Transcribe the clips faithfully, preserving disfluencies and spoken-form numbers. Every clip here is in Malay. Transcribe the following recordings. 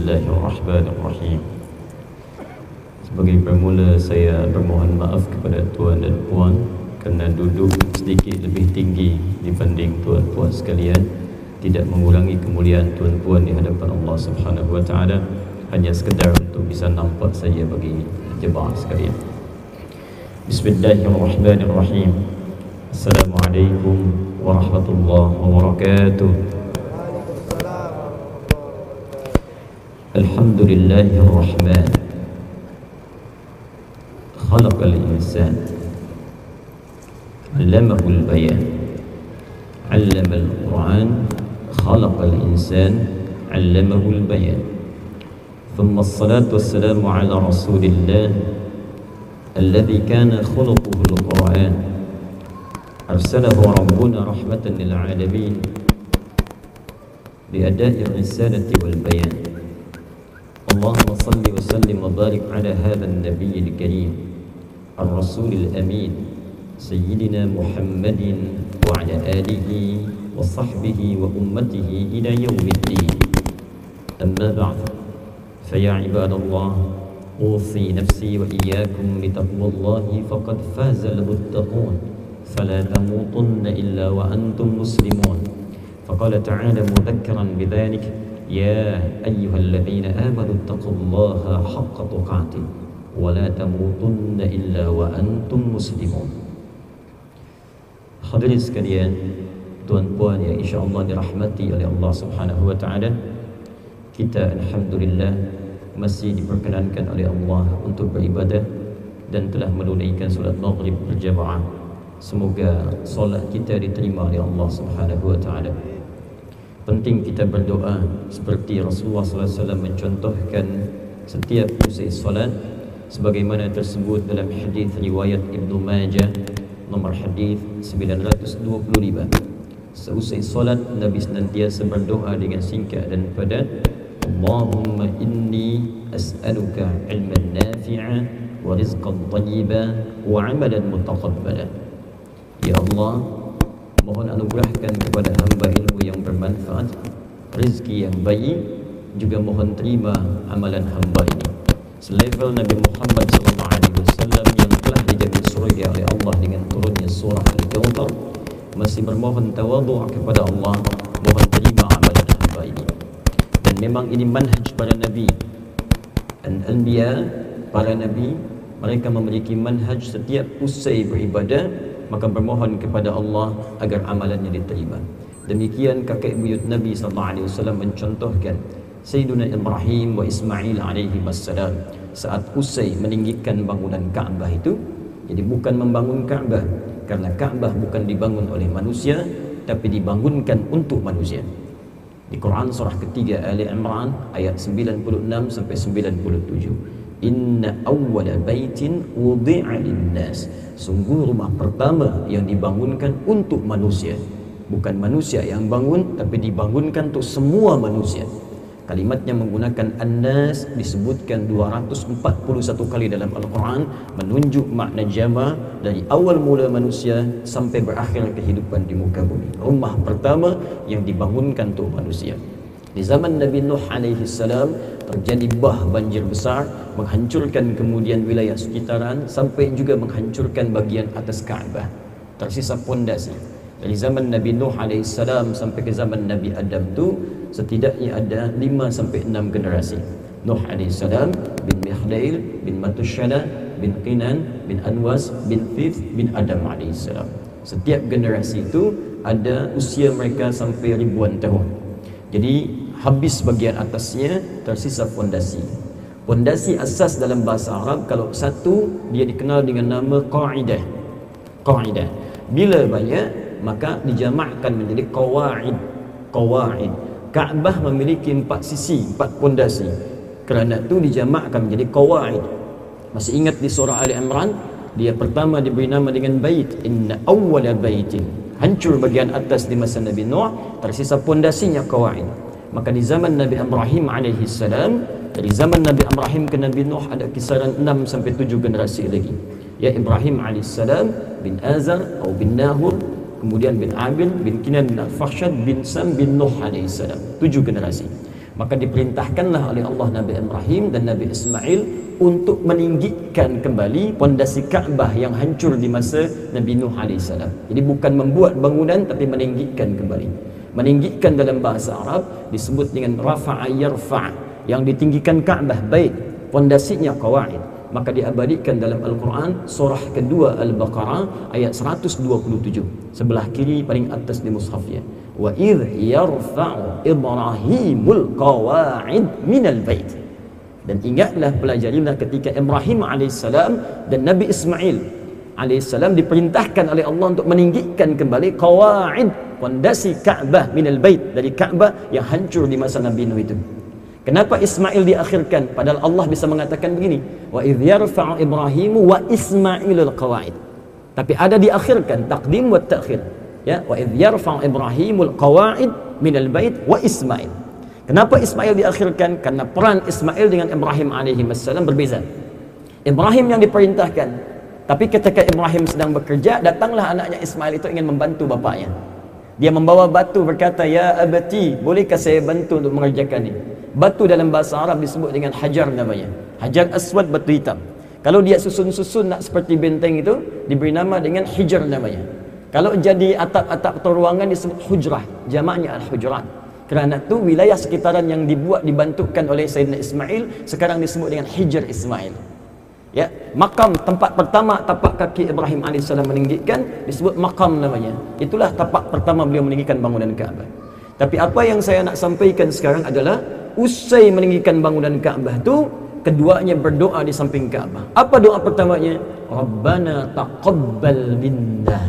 Bismillahirrahmanirrahim. Sebagai permula, saya bermohon maaf kepada tuan dan puan kerana duduk sedikit lebih tinggi dibanding tuan-puan sekalian. Tidak mengurangi kemuliaan tuan-puan di hadapan Allah Subhanahu wa taala, hanya sekedar untuk bisa nampak saja bagi jemaah sekalian. Bismillahirrahmanirrahim. Assalamualaikum warahmatullahi wabarakatuh. Alhamdulillahirrahman. Khalaqal insan, 'allamahu al-bayan. 'Allama al-Qur'an, khalaqal insan, 'allamahu al-bayan. Thumma as-salatu was-salamu 'ala Rasulillah alladhi kana khuluquhu al-Qur'an. Arsalahu rabbuna rahmatan lil 'alamin bi ada'i ar-risalati wal bayan. Allahumma salli wa sallim wa barik 'ala hadha an-nabiy al-karim الرسول الأمين سيدنا محمد وعلى آله وصحبه وأمته إلى يوم الدين. أما بعد، فيا عباد الله، أوصي نفسي وإياكم بتقوى الله فقد فاز المتقون، فلا تموتن إلا وأنتم مسلمون. فقال تعالى مذكرا بذلك: يا أيها الذين آمنوا اتقوا الله حق تقاته ولا تموتن إلا وأنتم مسلمون. Hadirin sekalian, tuan-puan yang insya-Allah dirahmati oleh Allah Subhanahu wa taala, kita alhamdulillah masih diperkenankan oleh Allah untuk beribadah dan telah menunaikan solat maghrib berjamaah. Semoga solat kita diterima oleh Allah Subhanahu wa taala. Penting kita berdoa seperti Rasulullah sallallahu alaihi wasallam mencontohkan setiap usai solat, sebagaimana tersebut dalam hadis riwayat Ibnu Majah nomor hadis sembilan ratus dua puluh lima. Seusai solat Nabi senantiasa berdoa dengan singkat dan padat, Allahumma inni as'aluka ilman nafi'a wa rizqan thayyiban wa 'amalan mutaqabbalan. Ya Allah, mohon anugerahkan kepada hamba ilmu yang bermanfaat, rezeki yang baik, juga mohon terima amalan hamba ini. Selevel Nabi Muhammad sallallahu alaihi wasallam yang telah dijamin surga oleh Allah dengan turunnya surah Al-Kautsar, masih bermohon tawadhu' kepada Allah, mohon terima amalan hamba ini. Dan memang ini manhaj para nabi. Al-anbiya, para nabi, mereka memiliki manhaj setiap usai beribadah maka bermohon kepada Allah agar amalannya diterima. Demikian kakek buyut Nabi sallallahu alaihi wasallam mencontohkan Sayyiduna Ibrahim wa Ismail alaihi wassalam saat usai meninggikan bangunan Kaabah itu. Jadi bukan membangun Kaabah, karena Kaabah bukan dibangun oleh manusia, tapi dibangunkan untuk manusia. Di Quran surah ketiga Ali Imran ayat sembilan puluh enam sampai sembilan puluh tujuh. Inna awwala baitin wudi'a lin-nas. Sungguh rumah pertama yang dibangunkan untuk manusia. Bukan manusia yang bangun, tapi dibangunkan untuk semua manusia. Kalimatnya menggunakan an-nas disebutkan dua ratus empat puluh satu kali dalam Al-Quran, menunjuk makna jama' dari awal mula manusia sampai berakhir kehidupan di muka bumi. Rumah pertama yang dibangunkan untuk manusia. Di zaman Nabi Nuh alaihi salam terjadi bah banjir besar, menghancurkan kemudian wilayah sekitaran sampai juga menghancurkan bagian atas Kaabah. Tersisa pondasi. Dari zaman Nabi Nuh alaihi salam sampai ke zaman Nabi Adam tu setidaknya ada lima sampai enam generasi. Nuh alaihi salam bin Mihlail bin Matushalah bin Qinan bin Anwas bin Thith bin Adam alaihi salam. Setiap generasi itu ada usia mereka sampai ribuan tahun. Jadi habis bagian atasnya, tersisa fondasi. Fondasi asas dalam bahasa Arab kalau satu dia dikenal dengan nama qaidah. Qaidah. Bila banyak maka dijamakkan menjadi qawaid. Qawaid. Kaabah memiliki empat sisi, empat pondasi. Kerana itu dijamakkan menjadi qawaid. Masih ingat di surah Ali Imran, dia pertama diberi nama dengan bait. Inna awwala baitin. Hancur bagian atas di masa Nabi Nuh, tersisa pondasinya qawaid. Maka di zaman Nabi Ibrahim alaihi salam, dari zaman Nabi Ibrahim ke Nabi Nuh ada kisaran enam sampai tujuh generasi lagi. Ya Ibrahim alaihi salam bin Azar atau bin Nahur, kemudian bin Abil bin Kinan bin Al-Fakhshad bin Sam bin Nuh alaihi salam. Tujuh generasi. Maka diperintahkanlah oleh Allah Nabi Ibrahim dan Nabi Ismail untuk meninggikan kembali pondasi Kaabah yang hancur di masa Nabi Nuh alaihissalam. Jadi bukan membuat bangunan tapi meninggikan kembali. Meninggikan dalam bahasa Arab disebut dengan rafa'a yarfa', yang ditinggikan Kaabah, bait, pondasinya qawaid. Maka diabadikan dalam Al-Quran surah kedua Al-Baqarah ayat seratus dua puluh tujuh, sebelah kiri paling atas di mushafnya. Wa idh yarfa'u Ibrahimul qawa'id minal bait. Dan ingatlah, pelajarilah ketika Ibrahim alaihissalam dan Nabi Ismail alaihissalam diperintahkan oleh Allah untuk meninggikan kembali qawa'id, pondasi Kaabah, minal bait, dari Kaabah yang hancur di masa Nabi Nuh itu. Kenapa Ismail diakhirkan? Padahal Allah bisa mengatakan begini, wa idh yarfa'u Ibrahimu wa Ismailul qawa'id. Tapi ada diakhirkan, takdim wa ta'khir. Ya, wa idh yarfa'u Ibrahimul qawa'id minal bait wa Ismail. Kenapa Ismail diakhirkan? Karena peran Ismail dengan Ibrahim alaihi wassalam berbeza. Ibrahim yang diperintahkan, tapi ketika Ibrahim sedang bekerja, datanglah anaknya Ismail itu ingin membantu bapaknya. Dia membawa batu, berkata, ya abati, bolehkah saya bantu untuk mengerjakan ini? Batu dalam bahasa Arab disebut dengan hajar namanya. Hajar aswad, batu hitam. Kalau dia susun-susun nak seperti benteng itu, diberi nama dengan hijar namanya. Kalau jadi atap-atap atau ruangan disebut hujrah, jamaknya al-hujurat. Kerana itu wilayah sekitaran yang dibuat dibantukan oleh Sayyidina Ismail sekarang disebut dengan Hijr Ismail. Ya, makam tempat pertama tapak kaki Ibrahim alaihissalam meninggikan disebut makam namanya. Itulah tapak pertama beliau meninggikan bangunan Kaabah. Tapi apa yang saya nak sampaikan sekarang adalah usai meninggikan bangunan Kaabah itu, keduanya berdoa di samping Kaabah. Apa doa pertamanya? Rabbana taqabbal minna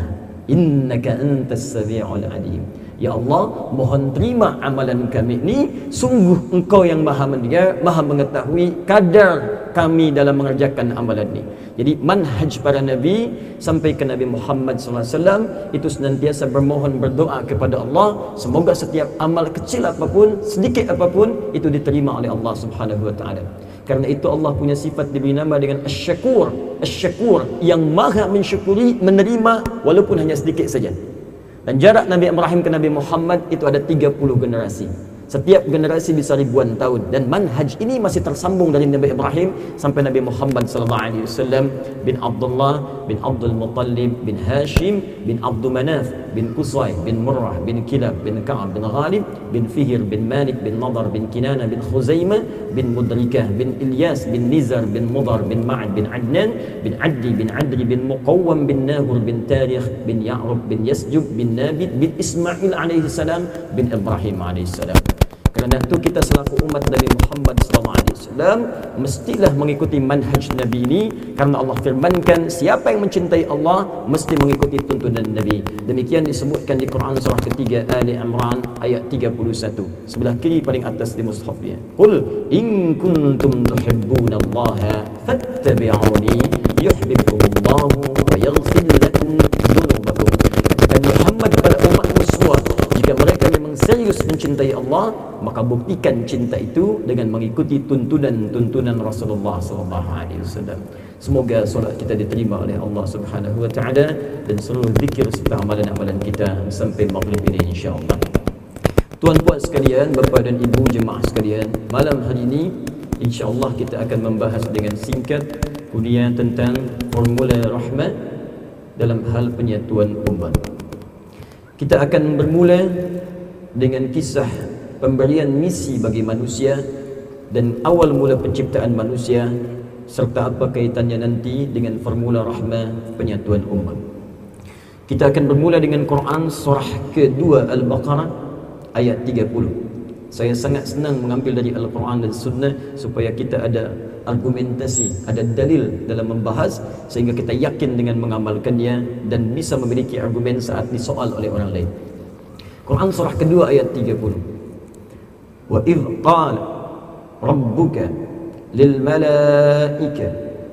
innaka antas sami'ul alim. Ya Allah, mohon terima amalan kami ini, sungguh Engkau yang maha mendengar, maha mengetahui kadar kami dalam mengerjakan amalan ini. Jadi manhaj para Nabi sampai ke Nabi Muhammad sallallahu alaihi wasallam itu senantiasa bermohon, berdoa kepada Allah, semoga setiap amal kecil apapun, sedikit apapun, itu diterima oleh Allah subhanahu wa ta'ala. Karena itu Allah punya sifat diberi nama dengan Asy-Syakur. Asy-Syakur, yang maha mensyukuri, menerima walaupun hanya sedikit saja. Dan jarak Nabi Ibrahim ke Nabi Muhammad itu ada tiga puluh generasi. Setiap generasi bisa ribuan tahun, dan manhaj ini masih tersambung dari Nabi Ibrahim sampai Nabi Muhammad sallallahu alaihi wasallam bin Abdullah bin Abdul Muttalib bin Hashim bin Abdul Manaf bin Qusay bin Murrah bin Kilab bin Ka'ab bin Ghalib bin Fihir bin Malik bin Nadar bin Kinana bin Khuzaimah bin Mudrikah bin Ilyas bin Nizar bin Mudar bin Ma'ad bin Adnan bin Addi bin Adri bin Muqawwam bin Nahur bin Tarikh bin Ya'rub bin Yasjub bin Nabit bin Ismail alaihi salam bin Ibrahim alaihi salam. Kerana itu kita selaku umat Nabi Muhammad sallallahu alaihi wasallam mestilah mengikuti manhaj Nabi ini, karena Allah firmankan siapa yang mencintai Allah mesti mengikuti tuntunan Nabi. Demikian disebutkan di Quran surah ketiga Ali Imran ayat tiga puluh satu, sebelah kiri paling atas di mushaf dia. Qul in kuntum tuhibbunallaha fattabi'uni yuhibbukumullahu wa yaghfir lakum dzunubakum. Dan Muhammad kepada umatmu semua, jika mereka memang serius mencintai Allah, maka buktikan cinta itu dengan mengikuti tuntunan-tuntunan Rasulullah sallallahu alaihi wasallam. Semoga solat kita diterima oleh Allah Subhanahu wa taala dan seluruh zikir serta amalan-amalan kita sampai maghrib ini insya-Allah. Tuan-puan sekalian, bapa dan ibu jemaah sekalian, malam hari ini insya-Allah kita akan membahas dengan singkat kuliah tentang formula rahmat dalam hal penyatuan umat. Kita akan bermula dengan kisah pemberian misi bagi manusia dan awal mula penciptaan manusia, serta apa kaitannya nanti dengan formula rahmah penyatuan umat. Kita akan bermula dengan Quran surah kedua Al-Baqarah ayat tiga puluh. Saya sangat senang mengambil dari Al-Quran dan Sunnah supaya kita ada argumentasi, ada dalil dalam membahas, sehingga kita yakin dengan mengamalkannya dan bisa memiliki argumen saat disoal oleh orang lain. Quran surah kedua ayat tiga puluh. Wa idh qala rabbuka lil malaika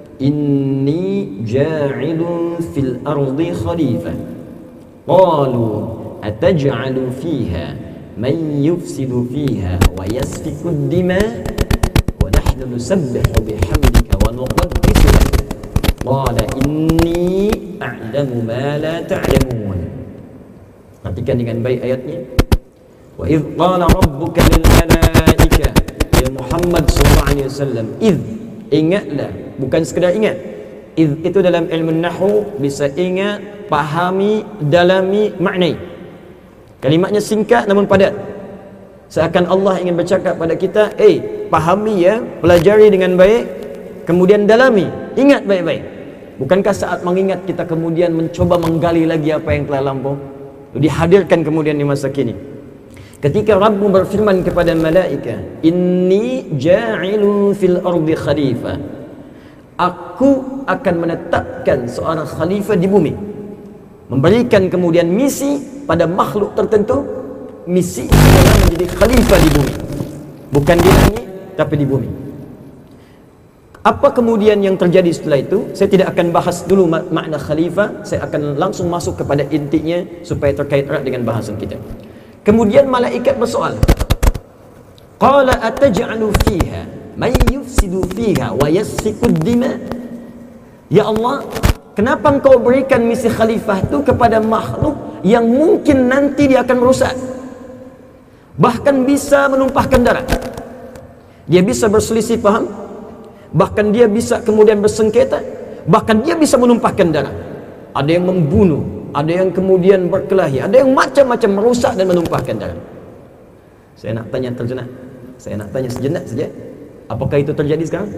inni ja'ilun fil ardi khalifah qalu ataj'alu fiha man yufsidu fiha wa yasfiku ad-dima wa nahnu nusabbihu bihamdika wa nuqaddisu lak qala inni a'lamu ma la ta'lamun. Perhatikan dengan baik ayatnya. Wa idh qala rabbuka lil malaika, ya Muhammad sallallahu alaihi wasallam, idh, ingatlah, bukan sekedar ingat. Idh itu dalam ilmu nahwu bisa ingat, pahami, dalami, maknai. Kalimatnya singkat namun padat. Seakan Allah ingin bercakap pada kita, eh, pahami ya, pelajari dengan baik, kemudian dalami, ingat baik-baik. Bukankah saat mengingat kita kemudian mencoba menggali lagi apa yang telah lampau? Dihadirkan kemudian di masa kini. Ketika Rabbu berfirman kepada malaika, inni ja'ilun fil ardi khalifah, aku akan menetapkan seorang khalifah di bumi, memberikan kemudian misi pada makhluk tertentu. Misi adalah menjadi khalifah di bumi, bukan di langit tapi di bumi. Apa kemudian yang terjadi setelah itu? Saya tidak akan bahas dulu mak makna khalifah, saya akan langsung masuk kepada intinya supaya terkait erat dengan bahasan kita. Kemudian malaikat bersoal, qala ataj'alu fiha may yufsidu fiha wa yasfiku dima. Ya Allah, kenapa engkau berikan misi khalifah itu kepada makhluk yang mungkin nanti dia akan merusak, bahkan bisa menumpahkan darah, dia bisa berselisih paham, bahkan dia bisa kemudian bersengketa, bahkan dia bisa menumpahkan darah. Ada yang membunuh, ada yang kemudian berkelahi, ada yang macam-macam merusak dan menumpahkan darah. Saya nak tanya terjenak, saya nak tanya sejenak saja, apakah itu terjadi sekarang?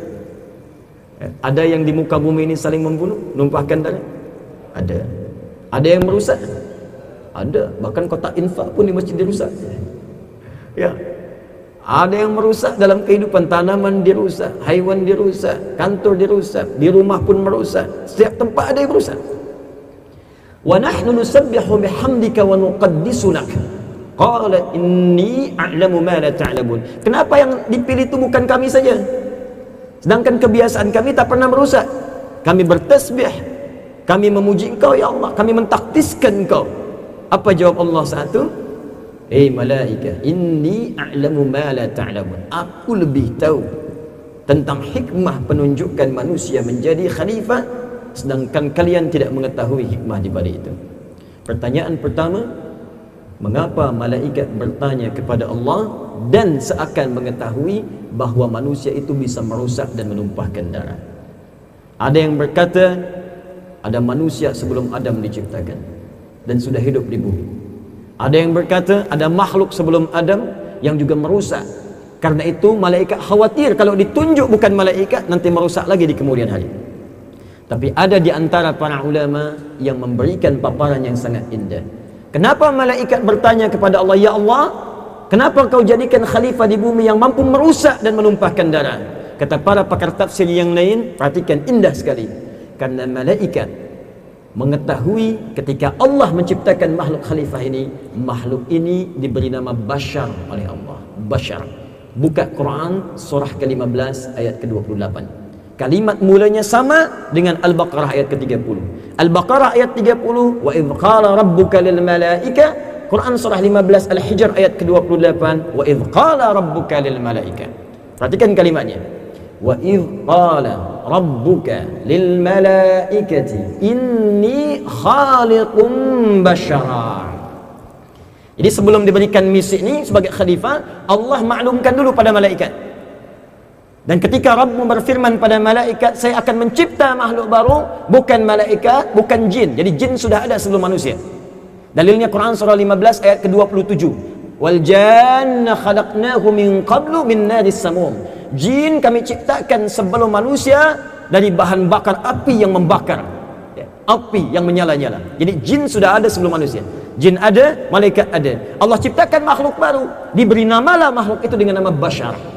Ada yang di muka bumi ini saling membunuh, menumpahkan darah? Ada. Ada yang merusak? Ada. Bahkan kotak infak pun di masjid dirusak. Ya. Ada yang merusak dalam kehidupan, tanaman dirusak, haiwan dirusak, kantor dirusak, di rumah pun merusak, setiap tempat ada yang merusak. Wa nahnu nusabbihu bihamdika wa nuqaddisu lak. Qala inni a'lamu ma la ta'lamun. Kenapa yang dipilih itu bukan kami saja? Sedangkan kebiasaan kami tak pernah merusak. Kami bertasbih, kami memuji Engkau ya Allah, kami mentakdiskan Engkau. Apa jawab Allah saat itu? Eh malaika, inni a'lamu ma la ta'lamun. Aku lebih tahu tentang hikmah penunjukan manusia menjadi khalifah, sedangkan kalian tidak mengetahui hikmah di balik itu. Pertanyaan pertama, mengapa malaikat bertanya kepada Allah dan seakan mengetahui bahawa manusia itu bisa merusak dan menumpahkan darah? Ada yang berkata, ada manusia sebelum Adam diciptakan dan sudah hidup di bumi. Ada yang berkata, ada makhluk sebelum Adam yang juga merusak. Karena itu malaikat khawatir kalau ditunjuk bukan malaikat, nanti merusak lagi di kemudian hari. Tapi ada di antara para ulama yang memberikan paparan yang sangat indah. Kenapa malaikat bertanya kepada Allah, ya Allah, kenapa kau jadikan khalifah di bumi yang mampu merusak dan menumpahkan darah? Kata para pakar tafsir yang lain, perhatikan indah sekali. Karena malaikat mengetahui ketika Allah menciptakan makhluk khalifah ini, makhluk ini diberi nama Bashar oleh Allah. Bashar. Buka Quran surah ke lima belas ayat ke dua puluh delapan. Kalimat mulanya sama dengan Al-Baqarah ayat ke tiga puluh. Al-Baqarah ayat tiga puluh, wa idh qala rabbuka lil malaika. Quran surah lima belas Al-Hijr ayat ke dua puluh delapan, wa idh qala rabbuka lil malaika. Perhatikan kalimatnya. Wa idh qala rabbuka lil malaikati inni khaliqum bashara. Jadi sebelum diberikan misi ini sebagai khalifah, Allah maklumkan dulu pada malaikat. Dan ketika Rabb berfirman pada malaikat, saya akan mencipta makhluk baru, bukan malaikat, bukan jin. Jadi jin sudah ada sebelum manusia. Dalilnya Quran surah lima belas ayat ke dua puluh tujuh. Wal janna khalaqnahu min qablu min naris samum. Jin kami ciptakan sebelum manusia dari bahan bakar api yang membakar. Ya, api yang menyala-nyala. Jadi jin sudah ada sebelum manusia. Jin ada, malaikat ada. Allah ciptakan makhluk baru, diberi namalah makhluk itu dengan nama Bashar.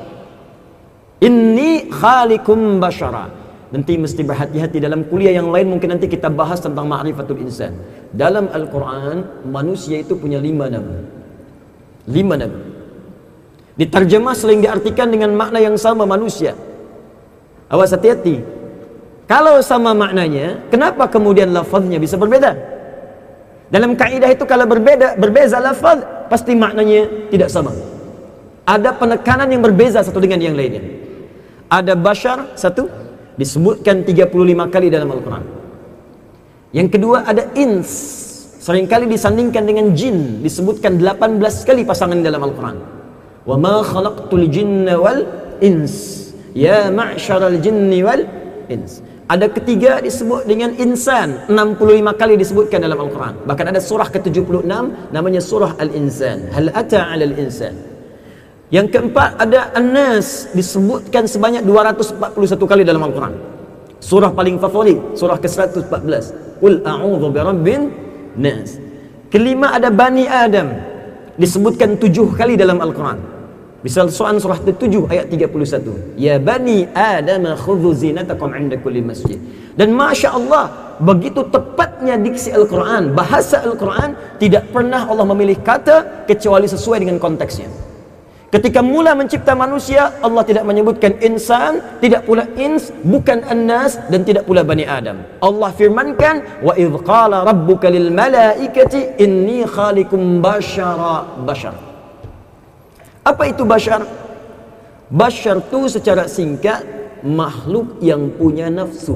Inni khalikum bashara. Nanti mesti berhati-hati dalam kuliah yang lain, mungkin nanti kita bahas tentang ma'rifatul insan. Dalam Al-Quran, manusia itu punya lima nama. Lima nama. Diterjemah sering diartikan dengan makna yang sama manusia. Awas hati-hati. Kalau sama maknanya, kenapa kemudian lafaznya bisa berbeda? Dalam kaidah itu kalau berbeda, berbeza lafaz, pasti maknanya tidak sama. Ada penekanan yang berbeza satu dengan yang lainnya. Ada bashar, satu, disebutkan tiga puluh lima kali dalam Al-Quran. Yang kedua ada ins, Seringkali disandingkan dengan jin, disebutkan delapan belas kali pasangan dalam Al-Quran. Wa ma khalaqtul jinna wal ins ya ma'syaral jinni wal ins. Ada ketiga disebut dengan insan, enam puluh lima kali disebutkan dalam Al-Quran. Bahkan ada surah ke tujuh puluh enam namanya surah Al-Insan, hal ata 'alal insan. Yang keempat ada An-Nas, disebutkan sebanyak dua ratus empat puluh satu kali dalam Al-Quran. Surah paling favorit, surah ke seratus empat belas, qul a'udzu birabbin nas. Kelima ada Bani Adam, disebutkan tujuh kali dalam Al-Quran. Misal soal surah tujuh ayat tiga puluh satu, ya bani Adam khudhu zinatakum 'inda kulli masjid. Dan Masya Allah, begitu tepatnya diksi Al-Quran, bahasa Al-Quran, tidak pernah Allah memilih kata kecuali sesuai dengan konteksnya. Ketika mula mencipta manusia, Allah tidak menyebutkan insan, tidak pula ins, bukan an-nas, dan tidak pula Bani Adam. Allah firmankan, wa idh qala rabbuka lil malaikati inni khaliqum bashara bashar. Apa itu bashar? Bashar itu secara singkat makhluk yang punya nafsu.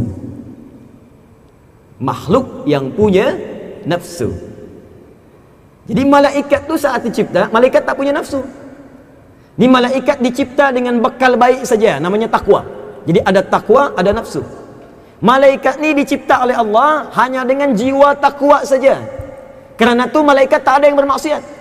Makhluk yang punya nafsu. Jadi malaikat tu saat dicipta, malaikat tak punya nafsu. Ni malaikat dicipta dengan bekal baik saja, namanya takwa. Jadi ada takwa, ada nafsu. Malaikat ni dicipta oleh Allah hanya dengan jiwa takwa saja. Kerana tu malaikat tak ada yang bermaksiat.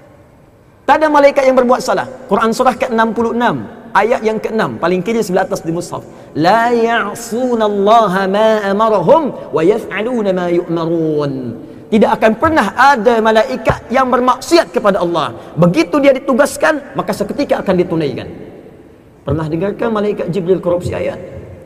Tak ada malaikat yang berbuat salah. Quran surah ke enam puluh enam ayat yang keenam, paling kiri sebelah atas di mushaf. La ya'sunallaha ma amarahum wa yaf'aluna ma yu'marun. Tidak akan pernah ada malaikat yang bermaksiat kepada Allah. Begitu dia ditugaskan, maka seketika akan ditunaikan. Pernah dengarkan malaikat Jibril korupsi ayat?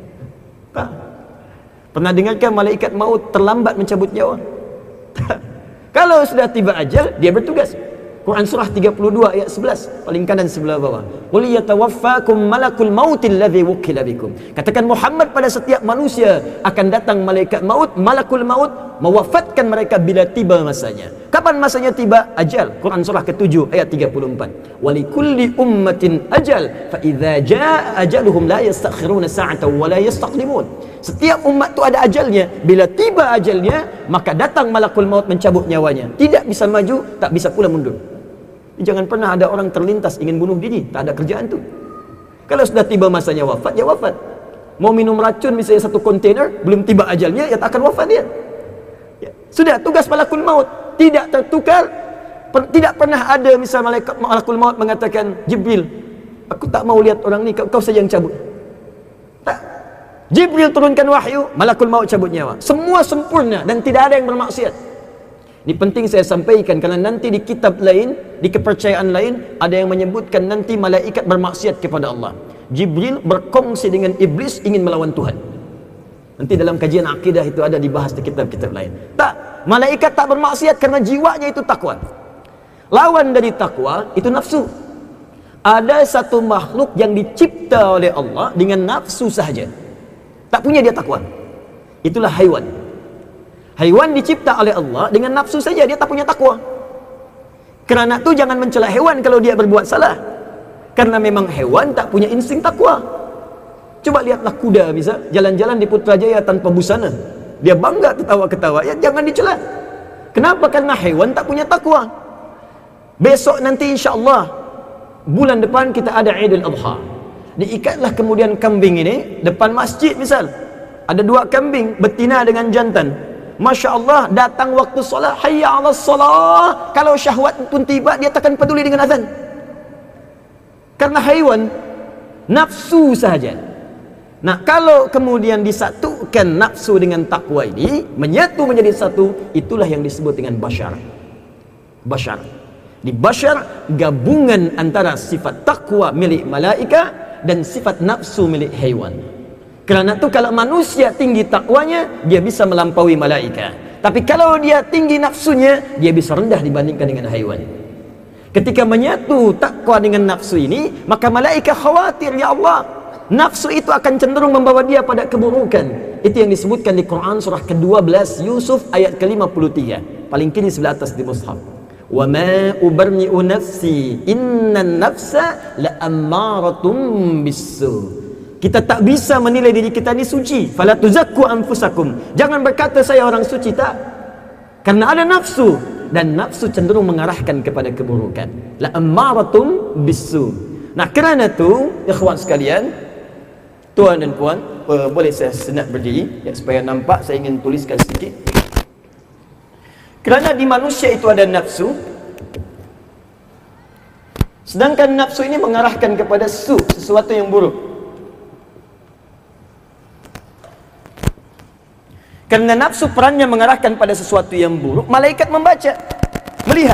Tak. Pernah dengarkan malaikat maut terlambat mencabut nyawa? Tak. Kalau sudah tiba ajal, dia bertugas. Quran surah tiga puluh dua ayat sebelas, paling kanan sebelah bawah. Qul yatawaffakum malakul mautil ladzi wukila bikum. Katakan Muhammad, pada setiap manusia akan datang malaikat maut, malakul maut, mewafatkan mereka bila tiba masanya. Kapan masanya tiba? Ajal. Quran surah ketujuh ayat tiga puluh empat. Walikulli ummatin ajal fa idza jaa ajaluhum la yastakhiruna sa'atan wa la yastaqdimun. Setiap umat tu ada ajalnya. Bila tiba ajalnya, maka datang malakul maut mencabut nyawanya. Tidak bisa maju, tak bisa pula mundur. Jangan pernah ada orang terlintas ingin bunuh diri. Tak ada kerjaan tu. Kalau sudah tiba masanya wafat, ya wafat. Mau minum racun misalnya satu kontainer, belum tiba ajalnya, ya tak akan wafat dia. Ya. Sudah tugas malakul maut, tidak tertukar. Per, tidak pernah ada misal malaikat malakul maut mengatakan, Jibril, aku tak mau lihat orang ni, kau, kau saja yang cabut. Tak. Jibril turunkan wahyu, malakul maut cabut nyawa. Semua sempurna dan tidak ada yang bermaksiat. Ini penting saya sampaikan, kerana nanti di kitab lain, di kepercayaan lain, ada yang menyebutkan nanti malaikat bermaksiat kepada Allah. Jibril berkongsi dengan iblis ingin melawan Tuhan. Nanti dalam kajian akidah itu ada dibahas di kitab-kitab lain. Tak, malaikat tak bermaksiat kerana jiwanya itu takwa. Lawan dari takwa itu nafsu. Ada satu makhluk yang dicipta oleh Allah dengan nafsu sahaja, tak punya dia takwa. Itulah haiwan. Haiwan dicipta oleh Allah dengan nafsu saja, dia tak punya takwa. Kerana tu jangan mencela hewan kalau dia berbuat salah. Karena memang hewan tak punya insting takwa. Coba lihatlah kuda misal jalan-jalan di Putrajaya tanpa busana, dia bangga ketawa-ketawa, ya jangan dicela. Kenapa? Karena hewan tak punya takwa. Besok nanti insya-Allah bulan depan kita ada Idul Adha. Diikatlah kemudian kambing ini depan masjid misal. Ada dua kambing betina dengan jantan. Masya Allah, datang waktu solat, hayya ala salah, kalau syahwat pun tiba, dia takkan peduli dengan azan. Karena haiwan nafsu sahaja. Nah, kalau kemudian disatukan nafsu dengan takwa ini, menyatu menjadi satu, itulah yang disebut dengan bashar. Bashar. Di bashar, gabungan antara sifat takwa milik malaika dan sifat nafsu milik haiwan. Kerana tu kalau manusia tinggi takwanya, dia bisa melampaui malaikat. Tapi kalau dia tinggi nafsunya, dia bisa rendah dibandingkan dengan haiwan. Ketika menyatu takwa dengan nafsu ini, maka malaikat khawatir, ya Allah, nafsu itu akan cenderung membawa dia pada keburukan. Itu yang disebutkan di Quran surah ke dua belas Yusuf ayat ke lima puluh tiga, paling kiri sebelah atas di mushaf. Wa ma ubarni'u nafsi innan nafsa la ammaratum bisu. Kita tak bisa menilai diri kita ni suci. Fala tuzakku anfusakum. Jangan berkata saya orang suci, tak. Karena ada nafsu, dan nafsu cenderung mengarahkan kepada keburukan. La ammaratum bisu. Nah, kerana tu ikhwan sekalian, tuan dan puan, uh, boleh saya senat berdiri ya, supaya nampak. Saya ingin tuliskan sedikit. Kerana di manusia itu ada nafsu, sedangkan nafsu ini mengarahkan kepada su, sesuatu yang buruk. Kerana nafsu perannya mengarahkan pada sesuatu yang buruk, malaikat membaca, melihat.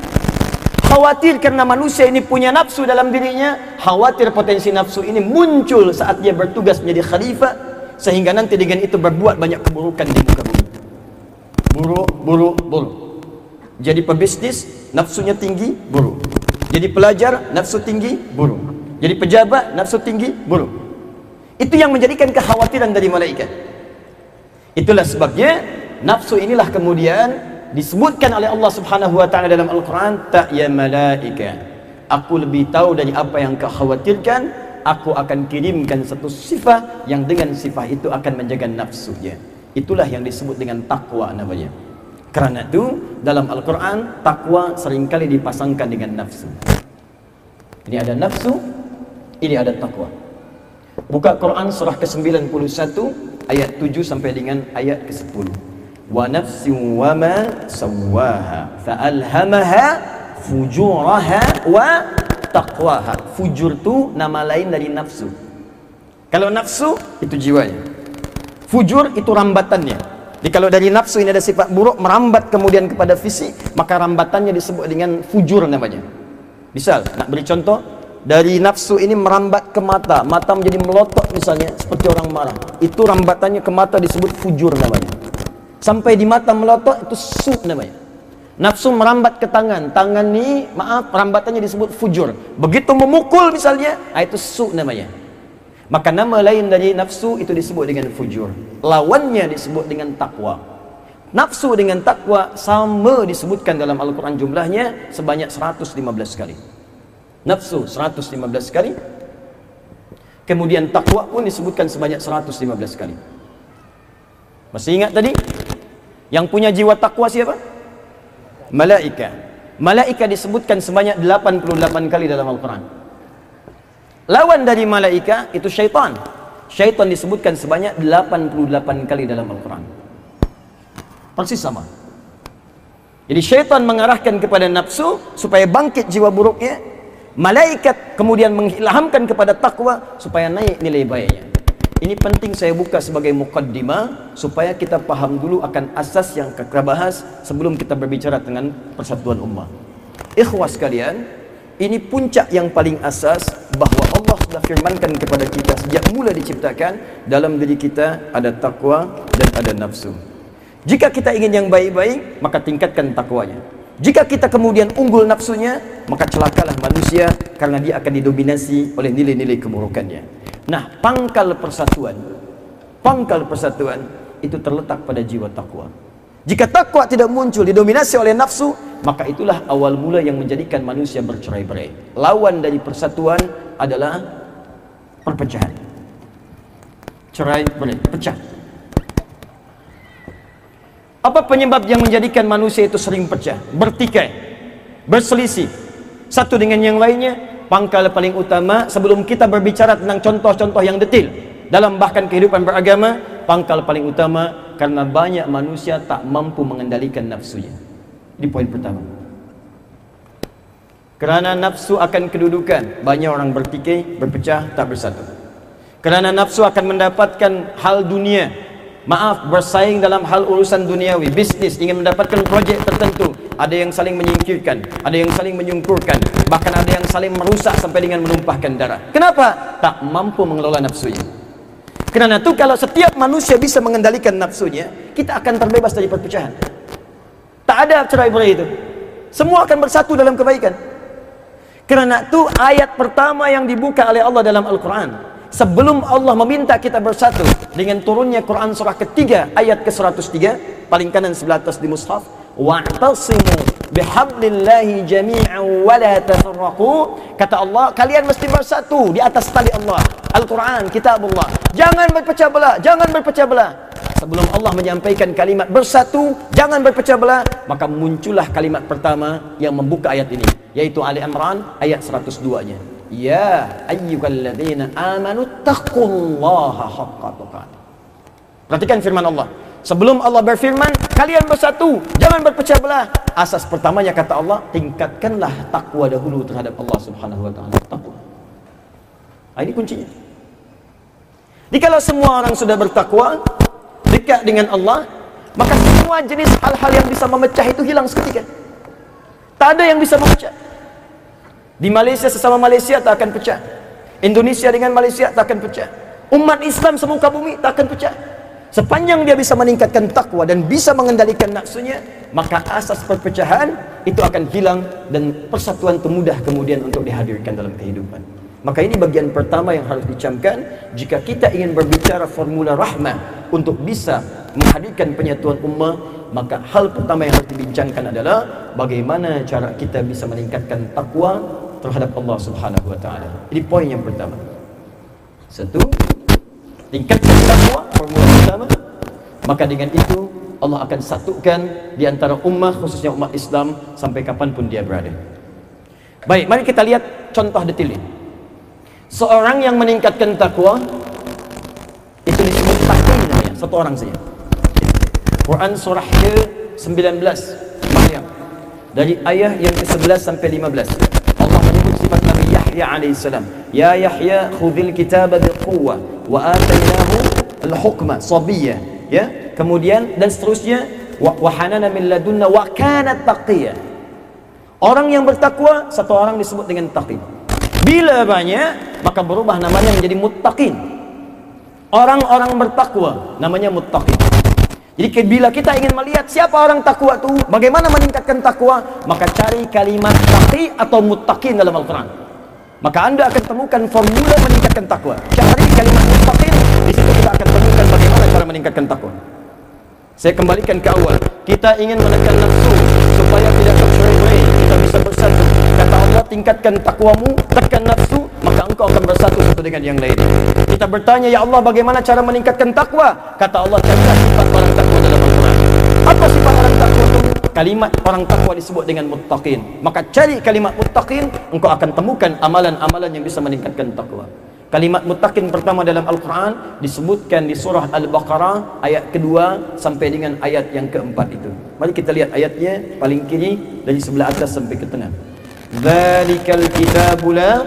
Khawatir kerana manusia ini punya nafsu dalam dirinya, khawatir potensi nafsu ini muncul saat dia bertugas menjadi khalifah, sehingga nanti dengan itu berbuat banyak keburukan di muka bumi. Buruk, buruk, buruk. Jadi pebisnis, nafsunya tinggi, buruk. Jadi pelajar, nafsu tinggi, buruk. Jadi pejabat, nafsu tinggi, buruk. Itu yang menjadikan kekhawatiran dari malaikat. Itulah sebabnya nafsu inilah kemudian disebutkan oleh Allah Subhanahu wa taala dalam Al-Quran, tak ya malaika, aku lebih tahu dari apa yang kau khawatirkan, aku akan kirimkan satu sifat yang dengan sifat itu akan menjaga nafsunya. Itulah yang disebut dengan takwa namanya. Kerana itu dalam Al-Quran takwa seringkali dipasangkan dengan nafsu. Ini ada nafsu, ini ada takwa. Buka Quran surah ke sembilan puluh satu ayat tujuh sampai dengan ayat ke sepuluh. Wa nafsin wa ma sawwaha fa'alhamaha fujuraha wa taqwaha. Fujur tu nama lain dari nafsu. Kalau nafsu itu jiwanya, fujur itu rambatannya. Jadi kalau dari nafsu ini ada sifat buruk merambat kemudian kepada fisik, maka rambatannya disebut dengan fujur namanya. Misal nak beri contoh, dari nafsu ini merambat ke mata, mata menjadi melotot misalnya, seperti orang marah, itu rambatannya ke mata disebut fujur namanya. Sampai di mata melotot, itu su namanya. Nafsu merambat ke tangan, tangan ni maaf rambatannya disebut fujur. Begitu memukul misalnya, itu su namanya. Maka nama lain dari nafsu itu disebut dengan fujur. Lawannya disebut dengan takwa. Nafsu dengan takwa sama disebutkan dalam Al-Quran, jumlahnya sebanyak seratus lima belas kali. Nafsu seratus lima belas kali, kemudian takwa pun disebutkan sebanyak seratus lima belas kali. Masih ingat tadi? Yang punya jiwa takwa siapa? Malaikat. Malaikat disebutkan sebanyak delapan puluh delapan kali dalam Al-Quran. Lawan dari malaikat itu syaitan. Syaitan disebutkan sebanyak delapan puluh delapan kali dalam Al-Quran. Persis sama. Jadi syaitan mengarahkan kepada nafsu supaya bangkit jiwa buruknya. Malaikat kemudian mengilhamkan kepada takwa supaya naik nilai baiknya. Ini penting saya buka sebagai muqaddimah supaya kita faham dulu akan asas yang kita bahas sebelum kita berbicara dengan persatuan ummah. Ikhwah sekalian, ini puncak yang paling asas bahawa Allah sudah firmankan kepada kita sejak mula diciptakan, dalam diri kita ada takwa dan ada nafsu. Jika kita ingin yang baik-baik, maka tingkatkan takwanya. Jika kita kemudian unggul nafsunya, maka celakalah manusia karena dia akan didominasi oleh nilai-nilai keburukannya. Nah, pangkal persatuan, pangkal persatuan itu terletak pada jiwa takwa. Jika takwa tidak muncul, didominasi oleh nafsu, maka itulah awal mula yang menjadikan manusia bercerai-berai. Lawan dari persatuan adalah perpecahan. Cerai-berai, pecah. Apa penyebab yang menjadikan manusia itu sering pecah, bertikai, berselisih satu dengan yang lainnya? Pangkal paling utama sebelum kita berbicara tentang contoh-contoh yang detail dalam bahkan kehidupan beragama, pangkal paling utama karena banyak manusia tak mampu mengendalikan nafsunya. Ini poin pertama. Kerana nafsu akan kedudukan, banyak orang bertikai, berpecah, tak bersatu. Kerana nafsu akan mendapatkan hal dunia, maaf, bersaing dalam hal urusan duniawi, bisnis, ingin mendapatkan projek tertentu, ada yang saling menyingkirkan, ada yang saling menyungkurkan, bahkan ada yang saling merusak sampai dengan menumpahkan darah. Kenapa? Tak mampu mengelola nafsunya. Kerana itu kalau setiap manusia bisa mengendalikan nafsunya, kita akan terbebas dari perpecahan. Tak ada cerai-berai itu. Semua akan bersatu dalam kebaikan. Kerana itu ayat pertama yang dibuka oleh Allah dalam Al-Quran, sebelum Allah meminta kita bersatu dengan turunnya Quran surah ketiga ayat ke seratus tiga, paling kanan sebelah atas di mushaf, wa'tasimu bihablillahi jami'an wa la tafarraqu. Kata Allah, kalian mesti bersatu di atas tali Allah, Al-Quran, kitabullah. Jangan berpecah belah, jangan berpecah belah. sebelum Allah menyampaikan kalimat bersatu, jangan berpecah belah, maka muncullah kalimat pertama yang membuka ayat ini, yaitu Ali Imran ayat seratus dua nya. Ya ayyuhalladzina amanu taqullaha haqqa tuqatih. Perhatikan firman Allah. Sebelum Allah berfirman, kalian bersatu, jangan berpecah belah. Asas pertamanya kata Allah, tingkatkanlah takwa dahulu terhadap Allah Subhanahu wa taala. Takwa. Ini kuncinya. Jadi kalau semua orang sudah bertakwa, dekat dengan Allah, maka semua jenis hal-hal yang bisa memecah itu hilang seketika. Tak ada yang bisa memecah. Di Malaysia sesama Malaysia tak akan pecah. Indonesia dengan Malaysia tak akan pecah. Umat Islam semuka bumi tak akan pecah. Sepanjang dia bisa meningkatkan takwa dan bisa mengendalikan nafsunya, maka asas perpecahan itu akan hilang dan persatuan itu mudah kemudian untuk dihadirkan dalam kehidupan. Maka ini bagian pertama yang harus dicamkan jika kita ingin berbicara formula rahmah untuk bisa menghadirkan penyatuan ummah. Maka hal pertama yang harus dibincangkan adalah bagaimana cara kita bisa meningkatkan takwa terhadap Allah Subhanahu wa taala. Ini poin yang pertama. Satu, tingkatkan takwa, formula pertama. Maka dengan itu Allah akan satukan di antara ummah, khususnya umat Islam, sampai kapanpun dia berada. Baik, mari kita lihat contoh detail ini. Seorang yang meningkatkan takwa itu disebut taqi namanya, satu orang saja. Quran surah ke sembilan belas Maryam, dari ayat yang ke sebelas sampai lima belas. Allah menyebut sifat Nabi Yahya alaihissalam. Ya Yahya khudhil kitaba biquwwah wa atainahu al-hukma sabiyya. Ya, kemudian dan seterusnya, wa hanana min ladunna wa kana taqiyya. Orang yang bertakwa, satu orang disebut dengan taqi. Bila banyak, maka berubah namanya menjadi muttaqin. Orang-orang bertakwa namanya muttaqin. Jadi bila kita ingin melihat siapa orang takwa itu, bagaimana meningkatkan takwa, maka cari kalimat taqi atau muttaqin dalam Al-Quran. Maka anda akan temukan formula meningkatkan takwa. Cari kalimat muttaqin, di situ kita akan temukan bagaimana cara meningkatkan takwa. Saya kembalikan ke awal. Kita ingin menekan nafsu supaya tidak tercerai-berai, kita bisa bersatu. Kata Allah, tingkatkan takwamu, tekan nafsu, maka engkau akan bersatu satu dengan yang lain. Kita bertanya, ya Allah, bagaimana cara meningkatkan takwa? Kata Allah, carilah sifat orang takwa dalam Al-Quran. Apa sifat orang takwa itu? Kalimat orang takwa disebut dengan muttaqin. Maka cari kalimat muttaqin, engkau akan temukan amalan-amalan yang bisa meningkatkan takwa. Kalimat muttaqin pertama dalam Al-Quran disebutkan di surah Al-Baqarah ayat kedua sampai dengan ayat yang keempat itu. Mari kita lihat ayatnya paling kiri dari sebelah atas sampai ke tengah. Dzalikal kitabu la